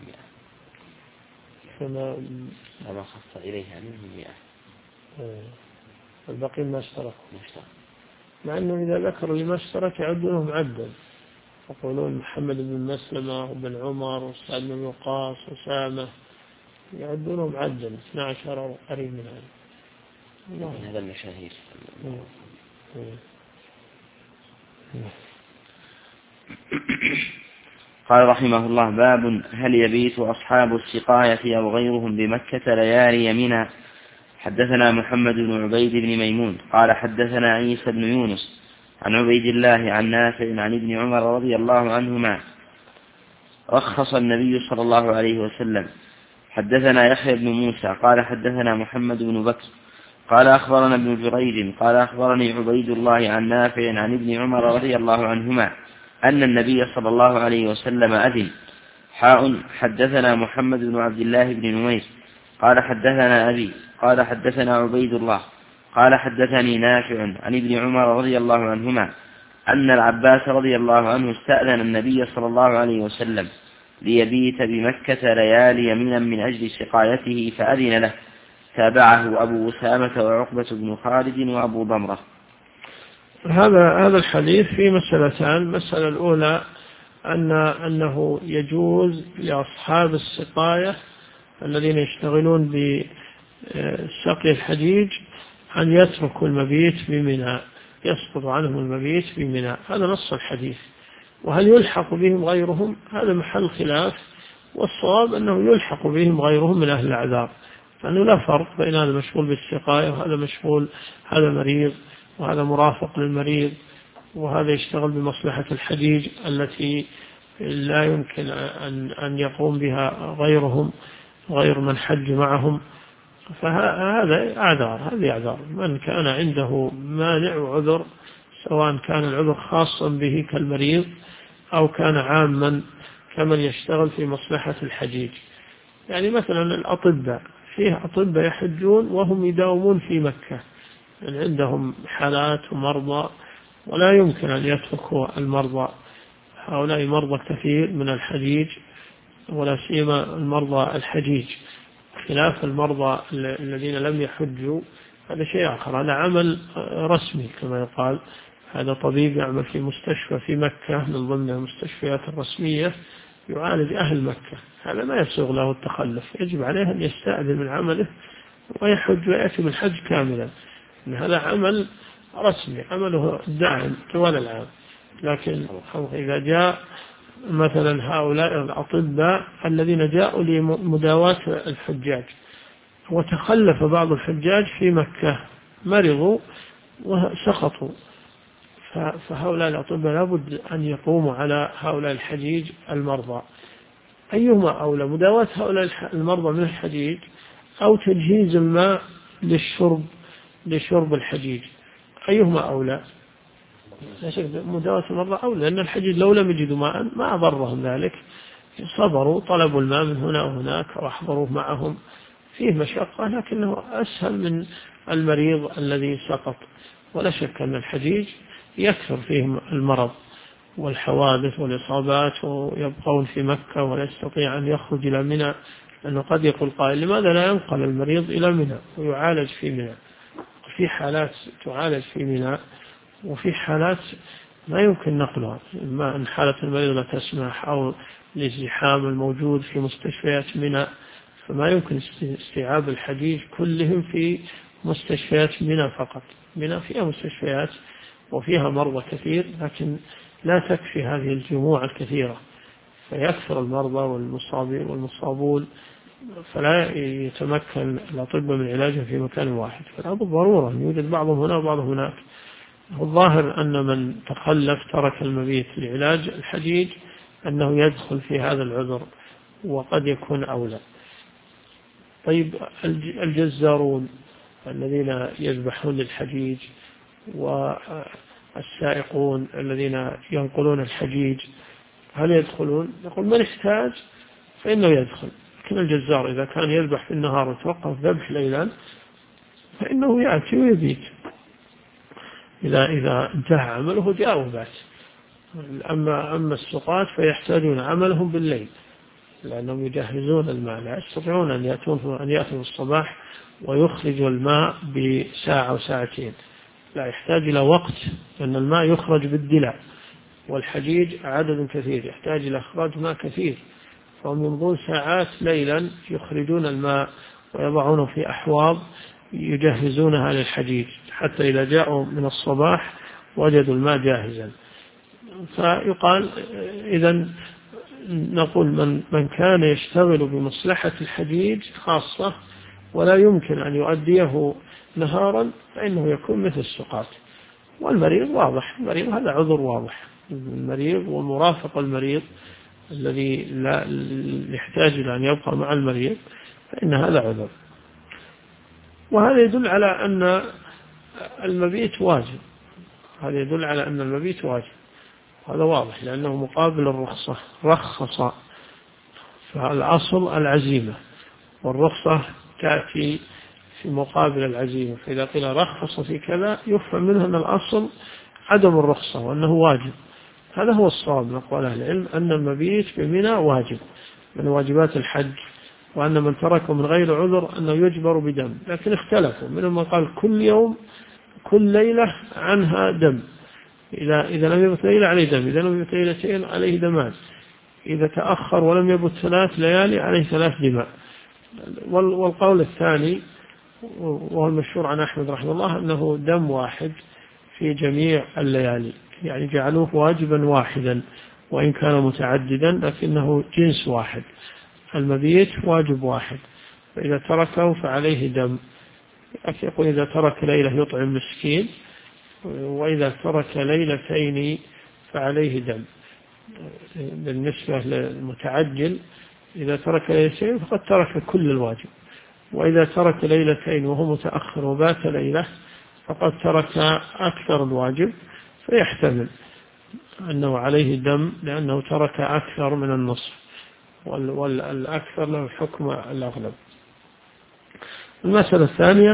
100، فما خف إليها منهم 100، الباقي ما اشترك، مع أنه إذا ذكر لما اشترك يعدونهم عدا، يقولون محمد بن مسلمة وبن عمر وسعد بن وقاص وسامة يعدونهم عدا 12 قريب من هذا المشاهير. قال رحمه الله باب هل يبيت أصحاب السقاية أو غيرهم بمكة ليالي منى. حدثنا محمد بن عبيد بن ميمون قال حدثنا عيسى بن يونس عن عبيد الله عن نافع عن ابن عمر رضي الله عنهما رخص النبي صلى الله عليه وسلم. حدثنا يحيى بن موسى قال حدثنا محمد بن بكر قال أخبرنا ابن جريج قال أخبرني عبيد الله عن نافع عن ابن عمر رضي الله عنهما أن النبي صلى الله عليه وسلم أذن. حدثنا محمد بن عبد الله بن نمير قال حدثنا أبي قال حدثنا عبيد الله قال حدثني نافع عن ابن عمر رضي الله عنهما أن العباس رضي الله عنه استأذن النبي صلى الله عليه وسلم ليبيت بمكة ليالي من أجل سقايته فأذن له. تابعه أبو أسامة وعقبة بن خالد وأبو ضمرة. هذا الحديث في مسألتان. المسألة الأولى أنه يجوز لأصحاب السقاية الذين يشتغلون بسقي الحديد أن يتركوا المبيت بمنى، يسقط عنهم المبيت بمنى. هذا نص الحديث. وهل يلحق بهم غيرهم؟ هذا محل خلاف، والصواب أنه يلحق بهم غيرهم من أهل الأعذار، لأنه لا فرق بين هذا مشغول بالسقاية وهذا مشغول، هذا مريض وهذا مرافق للمريض، وهذا يشتغل بمصلحة الحديد التي لا يمكن أن يقوم بها غيرهم غير من حج معهم. فهذا أعذار. من كان عنده مانع وعذر، سواء كان العذر خاصا به كالمريض أو كان عاما كمن يشتغل في مصلحة الحجيج. يعني مثلا الأطباء، فيه أطباء يحجون وهم يداومون في مكة، يعني عندهم حالات ومرضى ولا يمكن أن يتركوا المرضى. هؤلاء مرضى كثير من الحجيج، ولا سيما المرضى الحجيج، خلاف المرضى الذين لم يحجوا. هذا شيء آخر، هذا عمل رسمي كما يقال. هذا طبيب يعمل في مستشفى في مكة من ضمن المستشفيات الرسمية، يعالج أهل مكة، هذا ما يسوغ له التخلف، يجب عليه أن يستأذن من عمله ويحج ويأتي بالحج كاملا. هذا عمل رسمي، عمله دائم طوال العام. لكن إذا جاء مثلا هؤلاء الأطباء الذين جاءوا لمداواة الحجاج وتخلف بعض الحجاج في مكة، مرضوا وسقطوا، فهؤلاء الأطباء لابد أن يقوموا على هؤلاء الحجيج المرضى. أيهما أولى، مداواة هؤلاء المرضى من الحجيج أو تجهيز الماء لشرب الحجيج؟ أيهما أولى؟ لا شك مداواة المرضى أولى، لأن الحجيج لو لم يجدوا ماء ما أضرهم ذلك، صبروا طلبوا الماء من هنا وهناك وأحضروه معهم، فيه مشقة لكنه أسهل من المريض الذي سقط. ولا شك أن الحجيج يكثر فيهم المرض والحوادث والإصابات، ويبقون في مكة ولا يستطيع أن يخرج إلى منى، لأنه قد يقول قائل لماذا لا ينقل المريض إلى منى ويعالج في منى؟ في حالات تعالج في منى وفي حالات ما يمكن نقلها، إما أن حالة المريض لا تسمح أو الازدحام الموجود في مستشفيات منى، فما يمكن استيعاب الحجيج كلهم في مستشفيات منى فقط. منى فيها مستشفيات وفيها مرضى كثير، لكن لا تكفي هذه الجموع الكثيرة، فيكثر المرضى والمصابون، فلا يتمكن الأطباء من علاجهم في مكان واحد، فلا بالضرورة أن يوجد بعضهم هنا وبعضهم هناك. الظاهر أن من تخلف ترك المبيت لعلاج الحجيج أنه يدخل في هذا العذر، وقد يكون أولى. طيب الجزارون الذين يذبحون للحجيج والسائقون الذين ينقلون الحجيج هل يدخلون؟ يقول من احتاج فإنه يدخل، لكن الجزار إذا كان يذبح في النهار وتوقف ذبح ليلا فإنه يأتي ويبيت، إذا انتهى عمله جاء وبات. أما السقاة فيحتاجون عملهم بالليل، لأنهم يجهزون الماء، لا يستطيعون أن يأتوا الصباح ويخرجوا الماء بساعة وساعتين، لا، يحتاج إلى وقت، لأن الماء يخرج بالدلع، والحجيج عدد كثير يحتاج إلى إخراج ماء كثير، فهم يمضون ساعات ليلا يخرجون الماء ويضعونه في أحواض يجهزونها للحجيج، حتى إذا جاءوا من الصباح وجدوا الماء جاهزا. فيقال إذن نقول من كان يشتغل بمصلحة الحجيج خاصة ولا يمكن أن يؤديه نهارا فإنه يكون مثل السقاة. والمريض واضح، المريض هذا عذر واضح، المريض ومرافق المريض الذي لا يحتاج إلى أن يبقى مع المريض فإن هذا عذر. وهذا يدل على أن المبيت واجب، هذا يدل على أن المبيت واجب، هذا واضح، لأنه مقابل الرخصة، رخص، فالأصل العزيمة، والرخصة تأتي في مقابل العزيمة، فإذا قيل رخص في كذا يفهم منه أن الأصل عدم الرخصة وأنه واجب. هذا هو الصواب من أقوال أهل العلم، أن المبيت بمنى واجب من واجبات الحج، وأن من تركه من غير عذر أنه يجبر بدم. لكن اختلفوا، منهم من قال كل يوم كل ليلة عنها دم، إذا لم يبت ليلة عليه دم، إذا لم يبت ليلتين عليه دمان، إذا تأخر ولم يبت 3 ليالي عليه 3 دماء. والقول الثاني وهو المشهور عن أحمد رحمه الله أنه دم واحد في جميع الليالي، يعني جعلوه واجبا واحدا وإن كان متعددا لكنه جنس واحد، المبيت واجب واحد، فإذا تركه فعليه دم. يقول إذا ترك ليلة يطعم مسكين، وإذا ترك ليلتين فعليه دم. بالنسبة للمتعجل إذا ترك ليلتين فقد ترك كل الواجب، وإذا ترك ليلتين وهو متأخر وبات ليلة فقد ترك أكثر الواجب، فيحتمل. أنه عليه دم لأنه ترك أكثر من النصف، والأكثر له حكم الأغلب. المسألة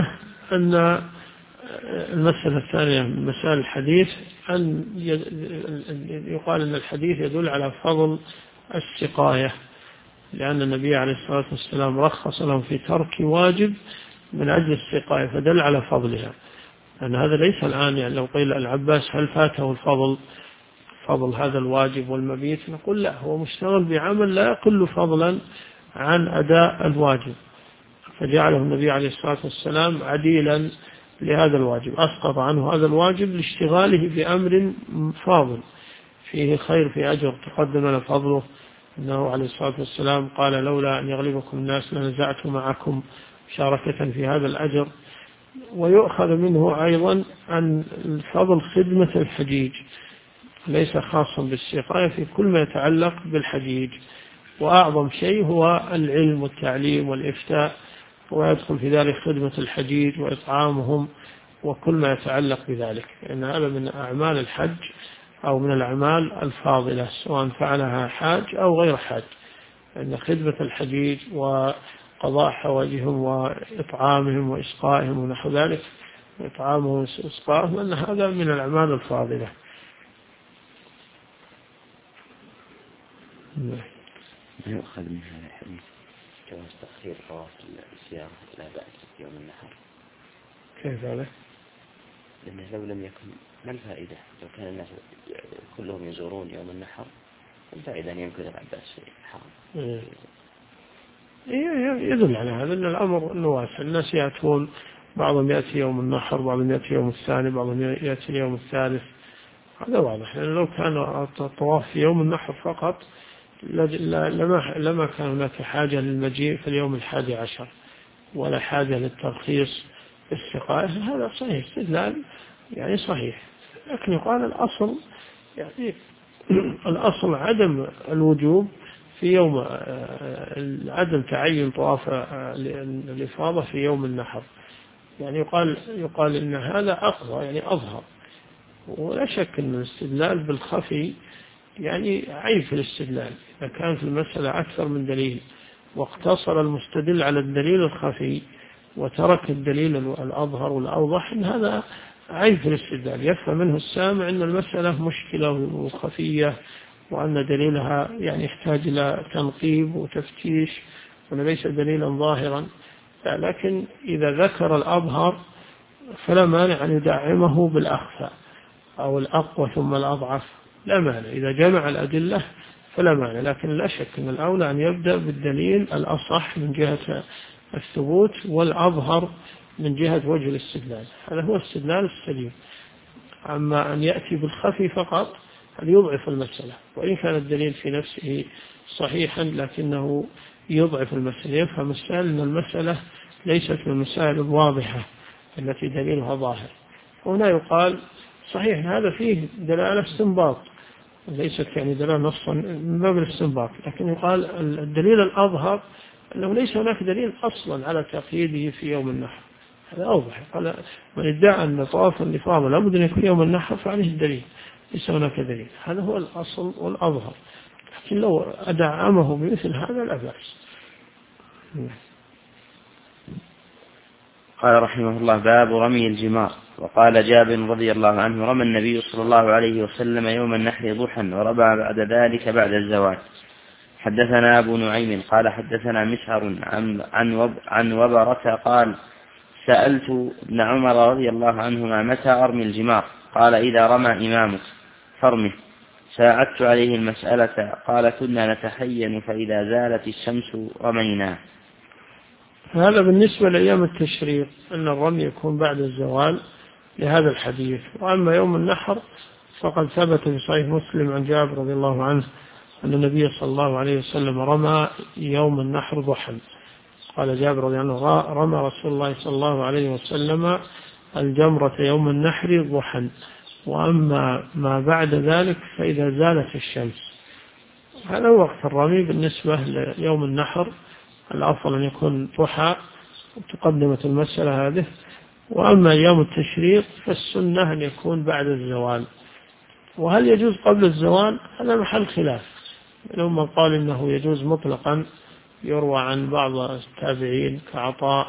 الثانية من مسائل الحديث أن يقال أن الحديث يدل على فضل السقاية، لأن النبي عليه الصلاة والسلام رخص لهم في ترك واجب من أجل السقاية، فدل على فضلها. لأن هذا ليس الآن، يعني لو قيل العباس هل فاته فضل هذا الواجب والمبيت، نقول لا، هو مشتغل بعمل لا يقل فضلا عن أداء الواجب، فجعله النبي عليه الصلاة والسلام عديلا لهذا الواجب، أسقط عنه هذا الواجب لاشتغاله بأمر فاضل فيه خير، في أجر تقدم لنا فضله، أنه عليه الصلاة والسلام قال لولا أن يغلبكم الناس لنزعت معكم مشاركة في هذا الأجر. ويؤخذ منه أيضا أن فضل خدمة الحجيج ليس خاصا بالسقاية، في كل ما يتعلق بالحجيج، وأعظم شيء هو العلم والتعليم والإفتاء، ويدخل في ذلك خدمة الحجيج وإطعامهم وكل ما يتعلق بذلك، لأن هذا من أعمال الحج أو من الأعمال الفاضلة سواء فعلها حاج أو غير حاج، لأن خدمة الحجيج وقضاء حوائجهم وإطعامهم وإسقائهم ونحو ذلك، إطعامهم وإسقائهم، أن هذا من الأعمال الفاضلة. ما يؤخذ من هذا الحديث جواز تأخير طواف الزيارة إلى بعد يوم النحر؟ كيف هذا؟ لأنه لو لم يكن ما الفائدة؟ لو كان الناس كلهم يزورون يوم النحر، الفائدة أن يمكث العباس في الحرم. يدل على هذا أن الأمر أنه واسع، الناس يأتون، بعضهم يأتي يوم النحر، بعضهم يأتي يوم الثاني، بعضهم يأتي اليوم الثالث، هذا واضح. لأن لو كان الطواف في يوم النحر فقط لما كان هناك حاجة للمجيء في اليوم 11 ولا حاجة للترخيص في السقاية. هذا صحيح، استدلال يعني صحيح، لكن يقال الأصل يعني الأصل عدم الوجوب في يوم، عدم تعين طواف الإفاضة في يوم النحر، يعني يقال إن هذا أقوى يعني أظهر. ولا شك أن الاستدلال بالخفي يعني عيب في الاستدلال، إذا كان في المسألة أكثر من دليل واقتصر المستدل على الدليل الخفي وترك الدليل الأظهر والأوضح، إن هذا عيب في الاستدلال، يفهم منه السامع أن المسألة مشكلة وخفية، وأن دليلها يعني يحتاج إلى تنقيب وتفتيش وليس دليلا ظاهرا. لكن إذا ذكر الأظهر فلا مانع أن يدعمه بالأخفى أو الأقوى ثم الأضعف، لا مانع، إذا جمع الأدلة فلا مانع، لكن لا شك أن الأولى أن يبدأ بالدليل الأصح من جهة الثبوت والأظهر من جهة وجه الاستدلال، هذا هو الاستدلال السليم. أما أن يأتي بالخفي فقط هذا يضعف المسألة، وإن كان الدليل في نفسه صحيحا لكنه يضعف المسألة، يفهم السائل أن المسألة ليست من المسائل الواضحة التي دليلها ظاهر. هنا يقال صحيح هذا فيه دلالة استنباط، ليست يعني دلالة نصا من باب الاستنباط، لكن يقال الدليل الأظهر أنه ليس هناك دليل أصلا على تقييده في يوم النحر، هذا أوضح. قال من ادعى أن طواف الإفاضة لابد أن يكون يوم النحر فعليه الدليل، ليس هناك دليل، هذا هو الأصل والأظهر، لكن لو أدعمه بمثل هذا لا بأس. قال رحمه الله: باب رمي الجمار. وقال جابر رضي الله عنه: رمى النبي صلى الله عليه وسلم يوم النحر ضحى، ورمى بعد ذلك بعد الزوال. حدثنا أبو نعيم قال حدثنا مسهر عن وبرة قال: سألت ابن عمر رضي الله عنهما: متى أرمي الجمار؟ قال: إذا رمى إمامك فارمه. ساعدت عليه المسألة، قال: كنا نتحين فإذا زالت الشمس رمينا. هذا بالنسبة لأيام التشريق أن الرمي يكون بعد الزوال لهذا الحديث. وأما يوم النحر فقد ثبت في صحيح مسلم عن جابر رضي الله عنه أن النبي صلى الله عليه وسلم رمى يوم النحر ضحى. قال جابر رضي الله عنه: رمى رسول الله صلى الله عليه وسلم الجمرة يوم النحر ضحى، وأما ما بعد ذلك فإذا زالت الشمس. هذا وقت الرمي بالنسبة ليوم النحر، الأفضل أن يكون ضحى، تقدمت المسألة هذه. وأما يوم التشريق فالسنة أن يكون بعد الزوال، وهل يجوز قبل الزوال؟ هذا محل خلاف. منهم من قال إنه يجوز مطلقا، يروى عن بعض التابعين كعطاء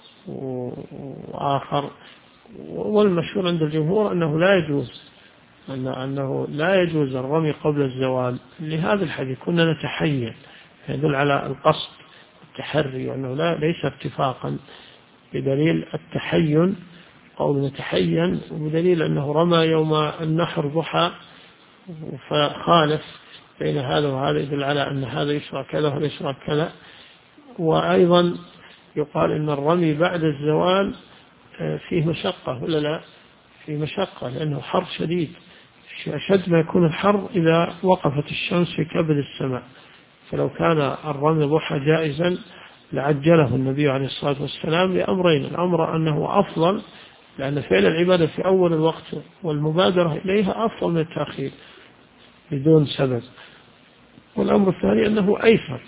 وآخر، والمشهور عند الجمهور أنه لا يجوز، أنه لا يجوز الرمي قبل الزوال لهذا الحديث كنا نتحين، يدل على القصد والتحري، وأنه ليس اتفاقا، بدليل التحين قول نتحين، وبدليل أنه رمى يوم النحر ضحى فخالف بين هذا وهذا، يدل على أن هذا يشرع كذا وهذا يشرع كذا. وأيضا يقال إن الرمي بعد الزوال فيه مشقة ولا لا؟ فيه مشقة لأنه حر شديد، أشد ما يكون الحر إذا وقفت الشمس في كبد السماء. فلو كان الرمي ضحى جائزا لعجله النبي عليه الصلاة والسلام لأمرين: الأمر أنه أفضل لأن فعل العبادة في أول الوقت والمبادرة إليها أفضل من التأخير بدون سبب، والأمر الثاني أنه أيسر،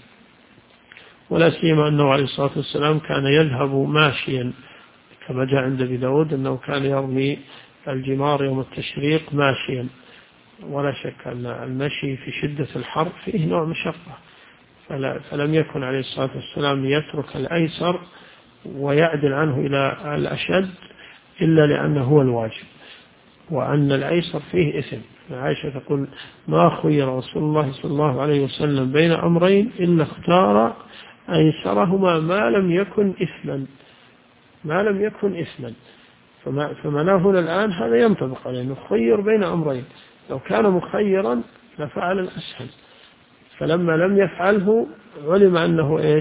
ولا سيما أنه عليه الصلاة والسلام كان يذهب ماشيا كما جاء عند أبي داود أنه كان يرمي الجمار يوم التشريق ماشيا، ولا شك أن المشي في شدة الحر فيه نوع مشقة، فلم يكن عليه الصلاة والسلام يترك الأيسر ويعدل عنه إلى الأشد إلا لأنه هو الواجب، وأن الأيسر فيه إثم. عائشة تقول: ما خير رسول الله صلى الله عليه وسلم بين أمرين إلا اختار أيسرهما ما لم يكن إثما، ما لم يكن إثما. فما هنا الآن هذا ينطبق عليه أنه خير بين أمرين، لو كان مخيرا لفعل الأسهل، فلما لم يفعله علم أنه إيش؟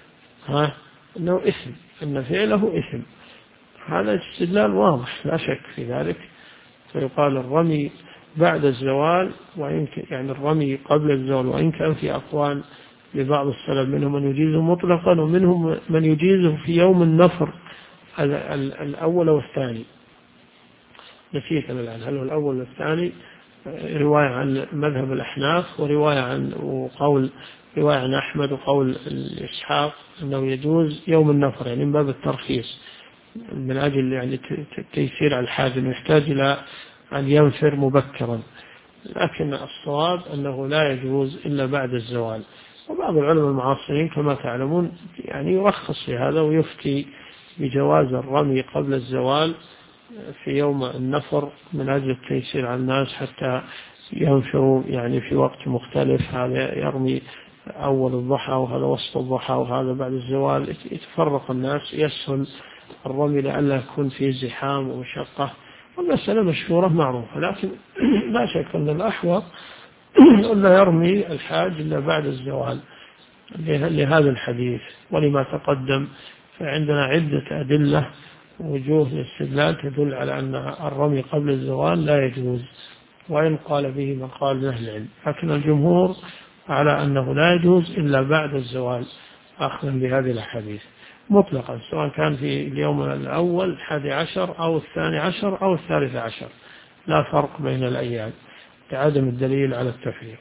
أنه إثم، أن فعله إثم. هذا استدلال واضح لا شك في ذلك. فيقال الرمي بعد الزوال، وإن يعني الرمي قبل الزوال، وإن كان في أقوال لبعض السلف منهم من يجيزه مطلقا ومنهم من يجيزه في يوم النفر الأول والثاني. نسيت أنا الآن هل هو الأول والثاني. رواية عن مذهب الأحناف وقول رواية عن أحمد وقول الإسحاق أنه يجوز يوم النفر، يعني من باب الترخيص من أجل يعني تيسير على الحاج أنه يحتاج إلى أن ينفر مبكرا، لكن الصواب أنه لا يجوز إلا بعد الزوال. وبعض العلماء المعاصرين كما تعلمون يعني يرخص في هذا ويفتي بجواز الرمي قبل الزوال في يوم النفر من أجل التيسير على الناس حتى ينفروا يعني في وقت مختلف، هذا يرمي أول الضحى وهذا وسط الضحى وهذا بعد الزوال، يتفرق الناس، يسهل الرمي لئلا يكون فيه زحام ومشقة. والمسألة مشهورة معروفة، لكن لا شك أن الأحوط ألا يرمي الحاج إلا بعد الزوال لهذا الحديث ولما تقدم. فعندنا عدة أدلة وجوه الاستدلال تدل على أن الرمي قبل الزوال لا يجوز، وإن قال به من قال من أهل العلم، لكن الجمهور على أنه لا يجوز إلا بعد الزوال أخذا بهذه الحديث مطلقا، سواء كان في اليوم الأول 11 أو 12 أو 13، لا فرق بين الأيام لعدم الدليل على التفريق.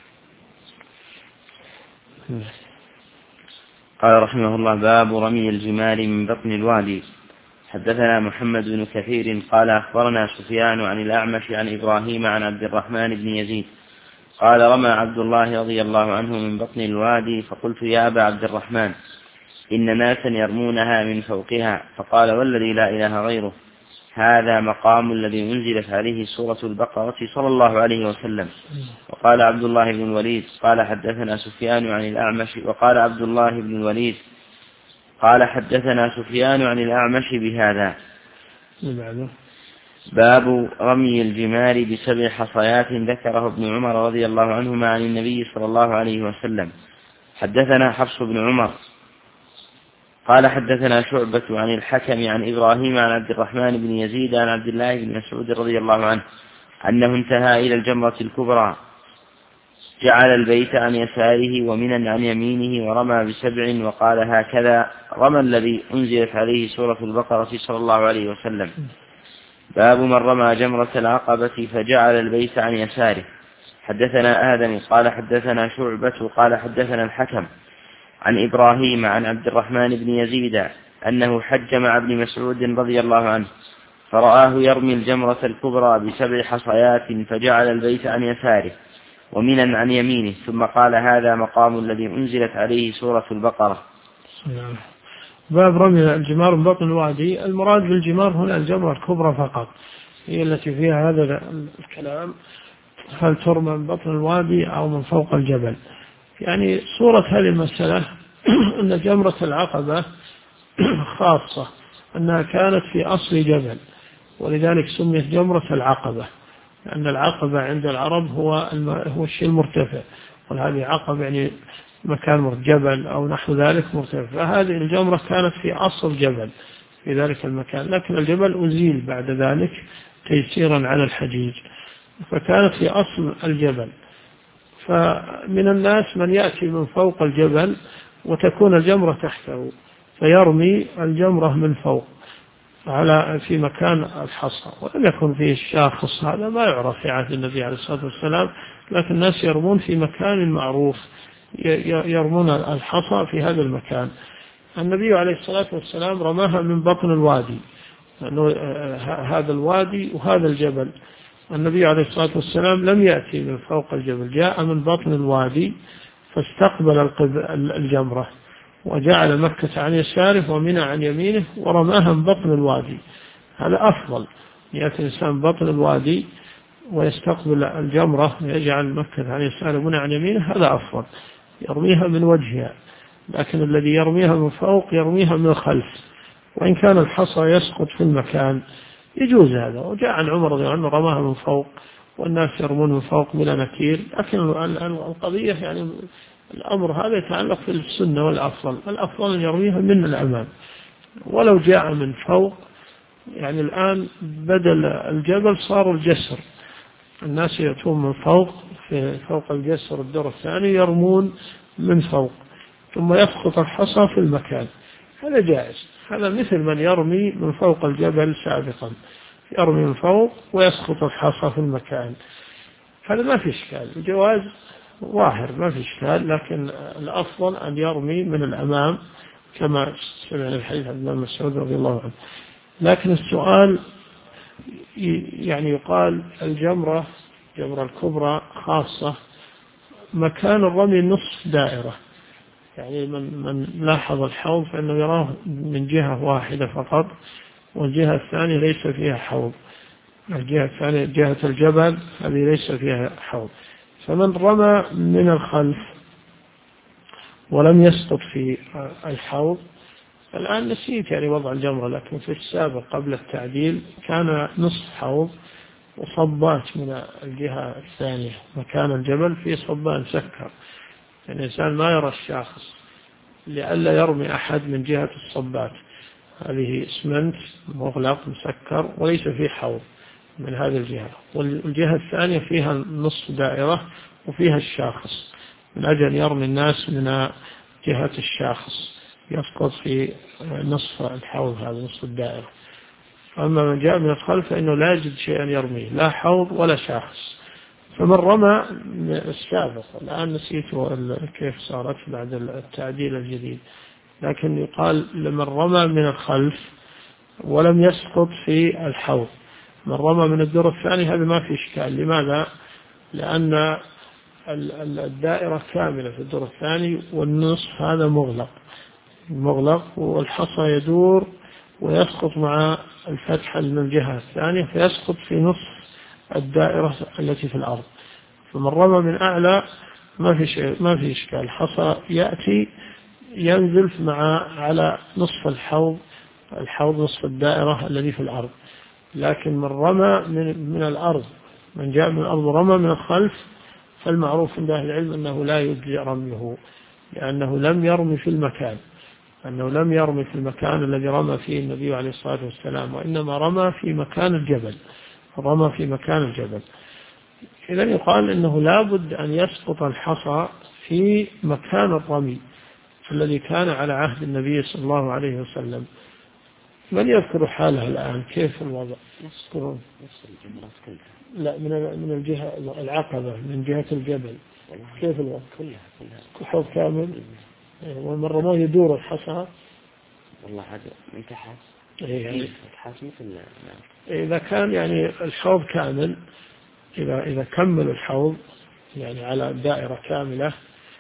قال رحمه الله: باب رمي الجمار من بطن الوادي. حدثنا محمد بن كثير قال أخبرنا سفيان عن الأعمش عن إبراهيم عن عبد الرحمن بن يزيد قال: رمى عبد الله رضي الله عنه من بطن الوادي، فقلت: يا أبا عبد الرحمن، إن ناسا يرمونها من فوقها. فقال: والذي لا إله غيره، هذا مقام الذي أنزلت عليه سورة البقرة صلى الله عليه وسلم. وقال عبد الله بن الوليد قال حدثنا سفيان عن الأعمش، وقال عبد الله بن الوليد قال حدثنا سفيان عن الأعمش بهذا. باب رمي الجمار ب7 حصيات، ذكره ابن عمر رضي الله عنهما عن النبي صلى الله عليه وسلم. حدثنا حفص بن عمر قال حدثنا شعبة عن الحكم عن إبراهيم عن عبد الرحمن بن يزيد عن عبد الله بن مسعود رضي الله عنه أنه انتهى إلى الجمرة الكبرى، جعل البيت عن يساره ومنا عن يمينه، ورمى ب7 وقال: هكذا رمى الذي أنزلت عليه سورة البقرة صلى الله عليه وسلم. باب من رمى جمرة العقبة فجعل البيت عن يساره. حدثنا آدم قال حدثنا شعبة قال حدثنا الحكم عن إبراهيم عن عبد الرحمن بن يزيد أنه حج مع ابن مسعود رضي الله عنه، فرآه يرمي الجمرة الكبرى ب7 حصيات فجعل البيت عن يساره ومنا عن يمينه، ثم قال: هذا مقام الذي أنزلت عليه سورة البقرة. باب رمي الجمار من بطن الوادي. المراد بالجمار هنا الجمرة الكبرى فقط، هي التي فيها هذا الكلام، هل ترمى من بطن الوادي أو من فوق الجبل. يعني صورة هذه المسألة أن جمرة العقبة خاصة، أنها كانت في أصل جبل، ولذلك سميت جمرة العقبة، لأن العقبة عند العرب هو الشيء المرتفع، وهذه عقبة يعني مكان جبل أو نحو ذلك مرتفع. فهذه الجمرة كانت في أصل جبل في ذلك المكان، لكن الجبل أزيل بعد ذلك تيسيرا على الحجيج، فكانت في أصل الجبل. فمن الناس من يأتي من فوق الجبل وتكون الجمرة تحته، فيرمي الجمرة من فوق في مكان الحصى، ولم يكن فيه الشاخص، هذا ما يعرف في عهد النبي عليه الصلاة والسلام، لكن الناس يرمون في مكان معروف، يرمون الحصى في هذا المكان. النبي عليه الصلاة والسلام رماها من بطن الوادي، لأنه هذا الوادي وهذا الجبل. النبي عليه الصلاة والسلام لم يأتي من فوق الجبل، جاء من بطن الوادي فاستقبل الجمرة وجعل مكة عن يساره ومنى عن يمينه ورماها من بطن الوادي. هذا أفضل، يأتي الإنسان بطن الوادي ويستقبل الجمرة ويجعل مكة عن يساره ومنى عن يمينه، هذا أفضل، يرميها من وجهها. لكن الذي يرميها من فوق يرميها من الخلف، وإن كان الحصى يسقط في المكان يجوز هذا. وجاء عن عمر رضي الله عنه رماها من فوق، والناس يرمون من فوق بلا نكير. لكن القضية يعني الأمر هذا يتعلق في السنة، والأفضل أن يرميها من الأمام. ولو جاء من فوق، يعني الآن بدل الجبل صار الجسر، الناس يأتون من فوق الجسر الدور الثاني يرمون من فوق، ثم يسقط الحصى في المكان، هذا جائز. هذا مثل من يرمي من فوق الجبل سابقا، يرمي من فوق ويسقط الحصى في المكان، هذا ما في إشكال، الجواز ظاهر ما في إشكال. لكن الأفضل أن يرمي من الأمام كما سمعنا الحديث عن ابن مسعود رضي الله عنه. لكن السؤال يعني يقال الجمرة الكبرى خاصة، مكان الرمي نصف دائرة، يعني من لاحظ الحوض فإنه يراه من جهة واحدة فقط، والجهة الثانية ليس فيها حوض، الجهة الثانية جهة الجبل هذه ليس فيها حوض. فمن رمى من الخلف ولم يسقط في الحوض، الآن نسيت يعني وضع الجمرة، لكن في السابق قبل التعديل كان نصف حوض وصبات من الجهة الثانية، مكان الجبل في صبان سكر، يعني الإنسان ما يرى الشاخص لئلا يرمي أحد من جهة الصبات، هذه اسمنت مغلق مسكر وليس فيه حوض من هذه الجهة، والجهة الثانية فيها نصف دائرة وفيها الشاخص، من أجل أن يرمي الناس من جهة الشاخص يسقط في نصف الحوض، هذا نصف الدائرة. أما من جاء من الخلف فإنه لا يجد شيئا يرميه، لا حوض ولا شاخص. فمن رمى السابق، الآن نسيت كيف صارت بعد التعديل الجديد، لكن يقال لمن رمى من الخلف ولم يسقط في الحوض، من رمى من الدور الثاني هذا ما في إشكال. لماذا؟ لأن الدائرة كاملة في الدور الثاني، والنصف هذا مغلق والحصى يدور ويسقط مع الفتحة من الجهة الثانية، فيسقط في نصف الدائرة التي في الأرض. فمن رمى من أعلى ما في إشكال، الحصى يأتي ينزل على نصف الحوض نصف الدائرة الذي في الأرض. لكن من رمى من الأرض، من جاء من الأرض رمى من الخلف، فالمعروف عند أهل العلم أنه لا يجزئ رميه، لأنه لم يرمي في المكان الذي رمى فيه النبي عليه الصلاة والسلام، وإنما رمى في مكان الجبل. إذن يقال إنه لا بد أن يسقط الحصى في مكان الرمي الذي كان على عهد النبي صلى الله عليه وسلم. من يذكر حاله الآن كيف الوضع؟ يذكرون لا من الجهة العقبة، من جهة الجبل كيف الوضع؟ كلها حوض كامل، ومن رماه يدور الحصى، والله هذا من تحت يعني إذا كان يعني الحوض كامل، إذا كملوا الحوض يعني على دائرة كاملة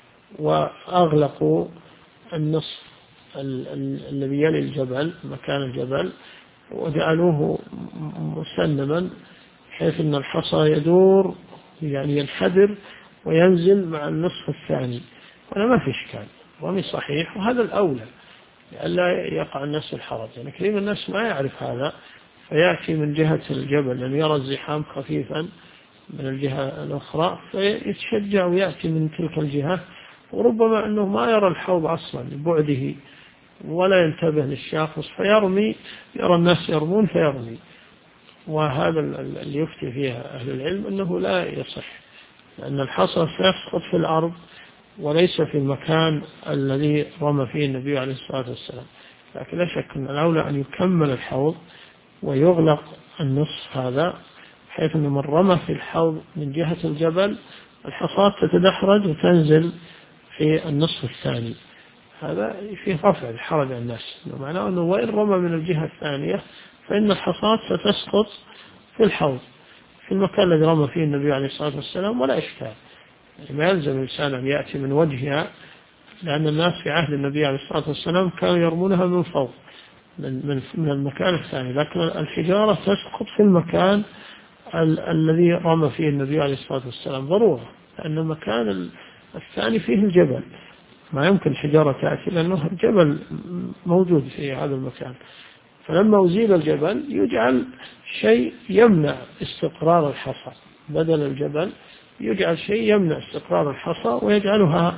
وأغلقوا النصف الذي يلي الجبل مكان الجبل وجعلوه مسنما حيث أن الحصى يدور يعني ينحدر وينزل مع النصف الثاني، وأنا ما في إشكال رمي صحيح، وهذا الأولى لئلا يقع الناس الحرج. يعني كثير من الناس ما يعرف هذا فيأتي من جهة الجبل لأن يرى الزحام خفيفا من الجهة الأخرى فيتشجع ويأتي من تلك الجهة، وربما أنه ما يرى الحوض أصلا لبعده ولا ينتبه للشاخص فيرمي، يرى الناس يرمون فيرمي. وهذا اللي يفتي فيها أهل العلم أنه لا يصح، لأن الحصى سيسقط في الأرض وليس في المكان الذي رمى فيه النبي عليه الصلاة والسلام. لكن لا شك أن الأولى أن يكمل الحوض ويغلق النصف هذا حيث أن من رمى في الحوض من جهة الجبل الحصاة تتدحرج وتنزل في النصف الثاني، هذا في رفع الحرج عن الناس، معناه أنه وإن رمى من الجهة الثانية فإن الحصاة ستسقط في الحوض في المكان الذي رمى فيه النبي عليه الصلاة والسلام ولا إشكال. يعني ما يلزم الإنسان أن يأتي من وجهها، لأن الناس في عهد النبي عليه الصلاة والسلام كانوا يرمونها من فوق من المكان الثاني، لكن الحجارة تسقط في المكان الذي رمى فيه النبي عليه الصلاة والسلام ضرورة، لأن المكان الثاني فيه الجبل ما يمكن الحجارة تأتي لأنه الجبل موجود في هذا المكان. فلما أزيل الجبل يجعل شيء يمنع استقرار الحصى، بدل الجبل يجعل شيء يمنع استقرار الحصى ويجعلها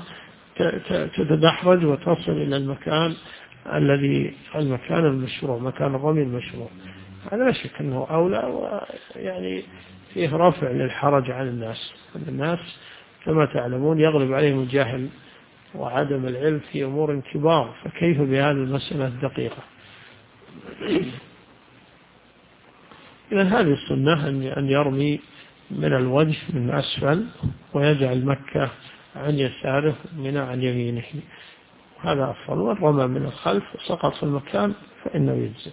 تتدحرج وتصل إلى المكان المشروع، مكان الرمي المشروع. هذا لا شك أنه أولى، ويعني فيه رفع للحرج عن الناس. الناس كما تعلمون يغلب عليهم الجهل وعدم العلم في أمور كبار، فكيف بهذه المسألة الدقيقة؟ إذن هذه السنة أن يرمي من الوجه من أسفل ويجعل مكة عن يساره منى عن يمينه، هذا أفضل. والرمى من الخلف سقط في المكان فإنه يجزي.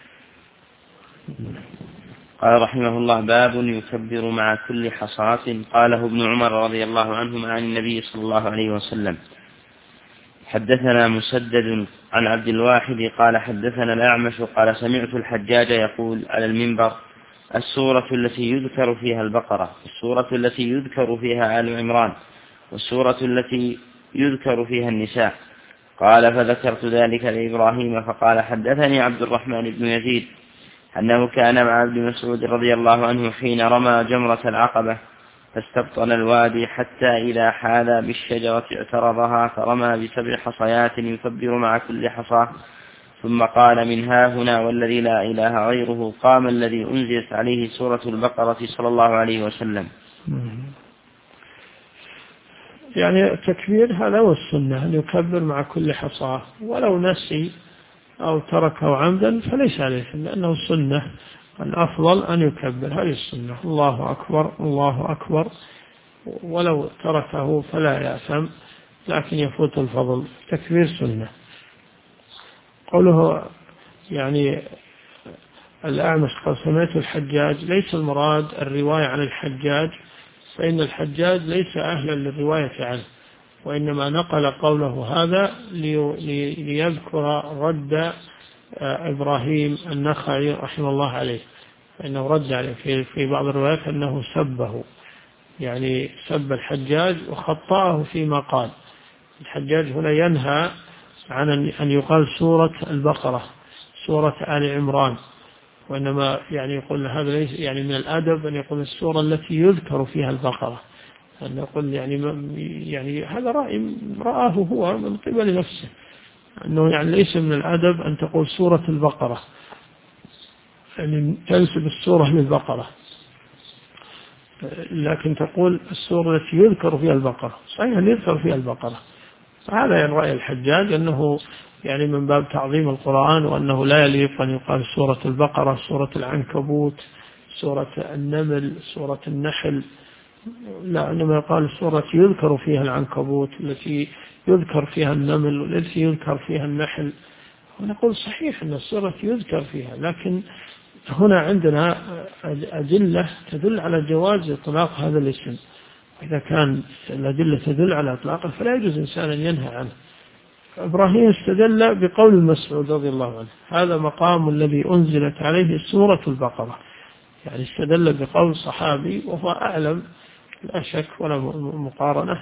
قال رحمه الله: باب يكبر مع كل حصاة. قاله ابن عمر رضي الله عنهما عن النبي صلى الله عليه وسلم. حدثنا مسدد عن عبد الواحد قال حدثنا الأعمش قال سمعت الحجاج يقول على المنبر: السورة التي يذكر فيها البقرة، السورة التي يذكر فيها آل عمران، والسورة التي يذكر فيها النساء. قال فذكرت ذلك لإبراهيم فقال حدثني عبد الرحمن بن يزيد أنه كان مع ابن مسعود رضي الله عنه حين رمى جمرة العقبة فاستبطن الوادي حتى إذا حاذى بالشجرة اعترضها فرمى ب7 حصيات يكبر مع كل حصاة، ثم قال: من ها هنا والذي لا إله غيره قام الذي أنزلت عليه سورة البقرة صلى الله عليه وسلم. يعني التكبير هذا هو السنة، أن يكبر مع كل حصاة، ولو نسي أو تركه عمدا فليس عليه، لأنه سنة، الأفضل أن يكبر، هذه السنة، الله أكبر الله أكبر، ولو تركه فلا يأثم لكن يفوت الفضل. تكبير سنة. قوله يعني الأعمش قال سمعت الحجاج، ليس المراد الرواية عن الحجاج، فإن الحجاج ليس أهلا للرواية عنه، وإنما نقل قوله هذا ليذكر رد إبراهيم النخعي رحمه الله عليه، فإنه رد عليه في بعض الروايات أنه سبه، يعني سب الحجاج وخطأه فيما قال. الحجاج هنا ينهى عن أن يقال سورة البقرة، سورة آل عمران، وإنما يعني يقول هذا ليس يعني من الأدب أن يقول السورة التي يذكر فيها البقرة، أن يقول يعني هذا رآه هو من قبل نفسه، أنه يعني ليس من الأدب أن تقول سورة البقرة، يعني تنسب السورة للبقرة، لكن تقول السورة التي يذكر فيها البقرة، صحيح أن يذكر فيها البقرة. هذا يعني رأي الحجاج أنه يعني من باب تعظيم القرآن، وأنه لا يليق أن يقال سورة البقرة، سورة العنكبوت، سورة النمل، سورة النحل، لا، إنما يقال السورة التي يذكر فيها العنكبوت، التي يذكر فيها النمل، والتي يذكر فيها النحل، ونقول صحيح أن السورة يذكر فيها، لكن هنا عندنا أدلة تدل على جواز إطلاق هذا الاسم. إذا كان الأدلة تدل على إطلاقه فلا يجوز إنسان أن ينهى عنه. إبراهيم استدل بقول مسعود رضي الله عنه: هذا مقام الذي أنزلت عليه سورة البقرة. يعني استدل بقول صحابي وهو أعلم لا شك ولا مقارنة.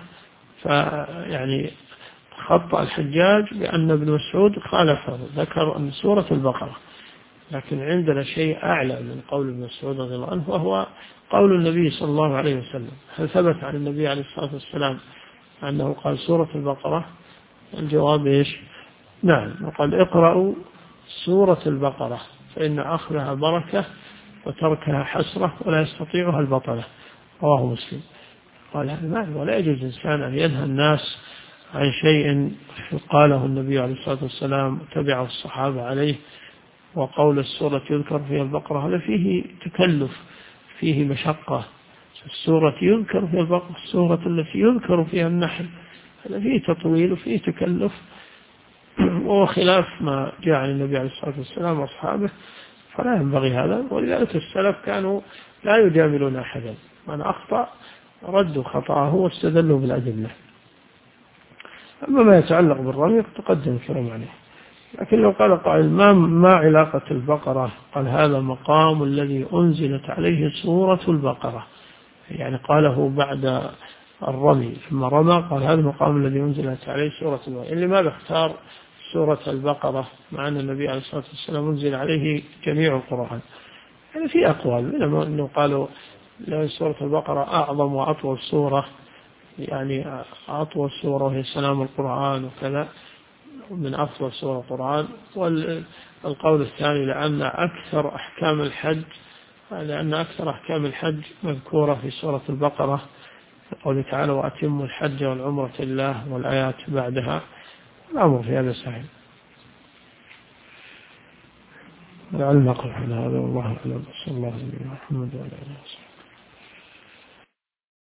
فيعني خطأ الحجاج بأن ابن مسعود خالفه، ذكر أن سورة البقرة، لكن عندنا شيء أعلى من قول ابن مسعود رضي الله عنه، وهو قول النبي صلى الله عليه وسلم. هل ثبت عن النبي عليه الصلاة والسلام أنه قال سورة البقرة؟ الجواب إيش؟ نعم. وقال: اقرأوا سورة البقرة فإن أخذها بركة وتركها حسرة ولا يستطيعها البطلة. رواه مسلم. قال هذا معنى، ولا يجوز إنسان أن ينهى الناس عن شيء قاله النبي عليه الصلاة والسلام وتبعه الصحابة عليه. وقول السورة يذكر فيها البقرة هذا فيه تكلف، فيه مشقة. السورة يذكر فيها البقرة، السورة التي يذكر فيها النحل، هذا فيه تطويل وفيه تكلف، وخلاف ما جاء عن النبي عليه الصلاة والسلام وأصحابه، فلا ينبغي هذا. ولذلك السلف كانوا لا يجاملون أحدا، من أخطأ ردوا خطأه واستدلوا بالأدلة. أما ما يتعلق بالرمي تقدم الكلام عليه. لكن لو قال قائل: ما علاقة البقرة؟ قال: هذا مقام الذي أنزلت عليه سورة البقرة، يعني قاله بعد الرمي ثم رمى، قال: هذا المقام الذي أنزلت عليه سورة البقرة. لماذا اختار سورة البقرة مع أن النبي عليه الصلاة والسلام أنزل عليه جميع القرآن؟ يعني في أقوال منهم أنه قالوا لأن سورة البقرة أعظم وأطول سورة، يعني أطول سورة وهي سلام القرآن وكذا، من أفضل سورة القرآن. والقول الثاني لأن أكثر أحكام الحج مذكورة في سورة البقرة، قوله تعالى: وأتموا الحج والعمرة لله، والآيات بعدها. الأمر في هذا سهل. لعل نقف على هذا، والله أعلم. صلى الله عليه وسلم.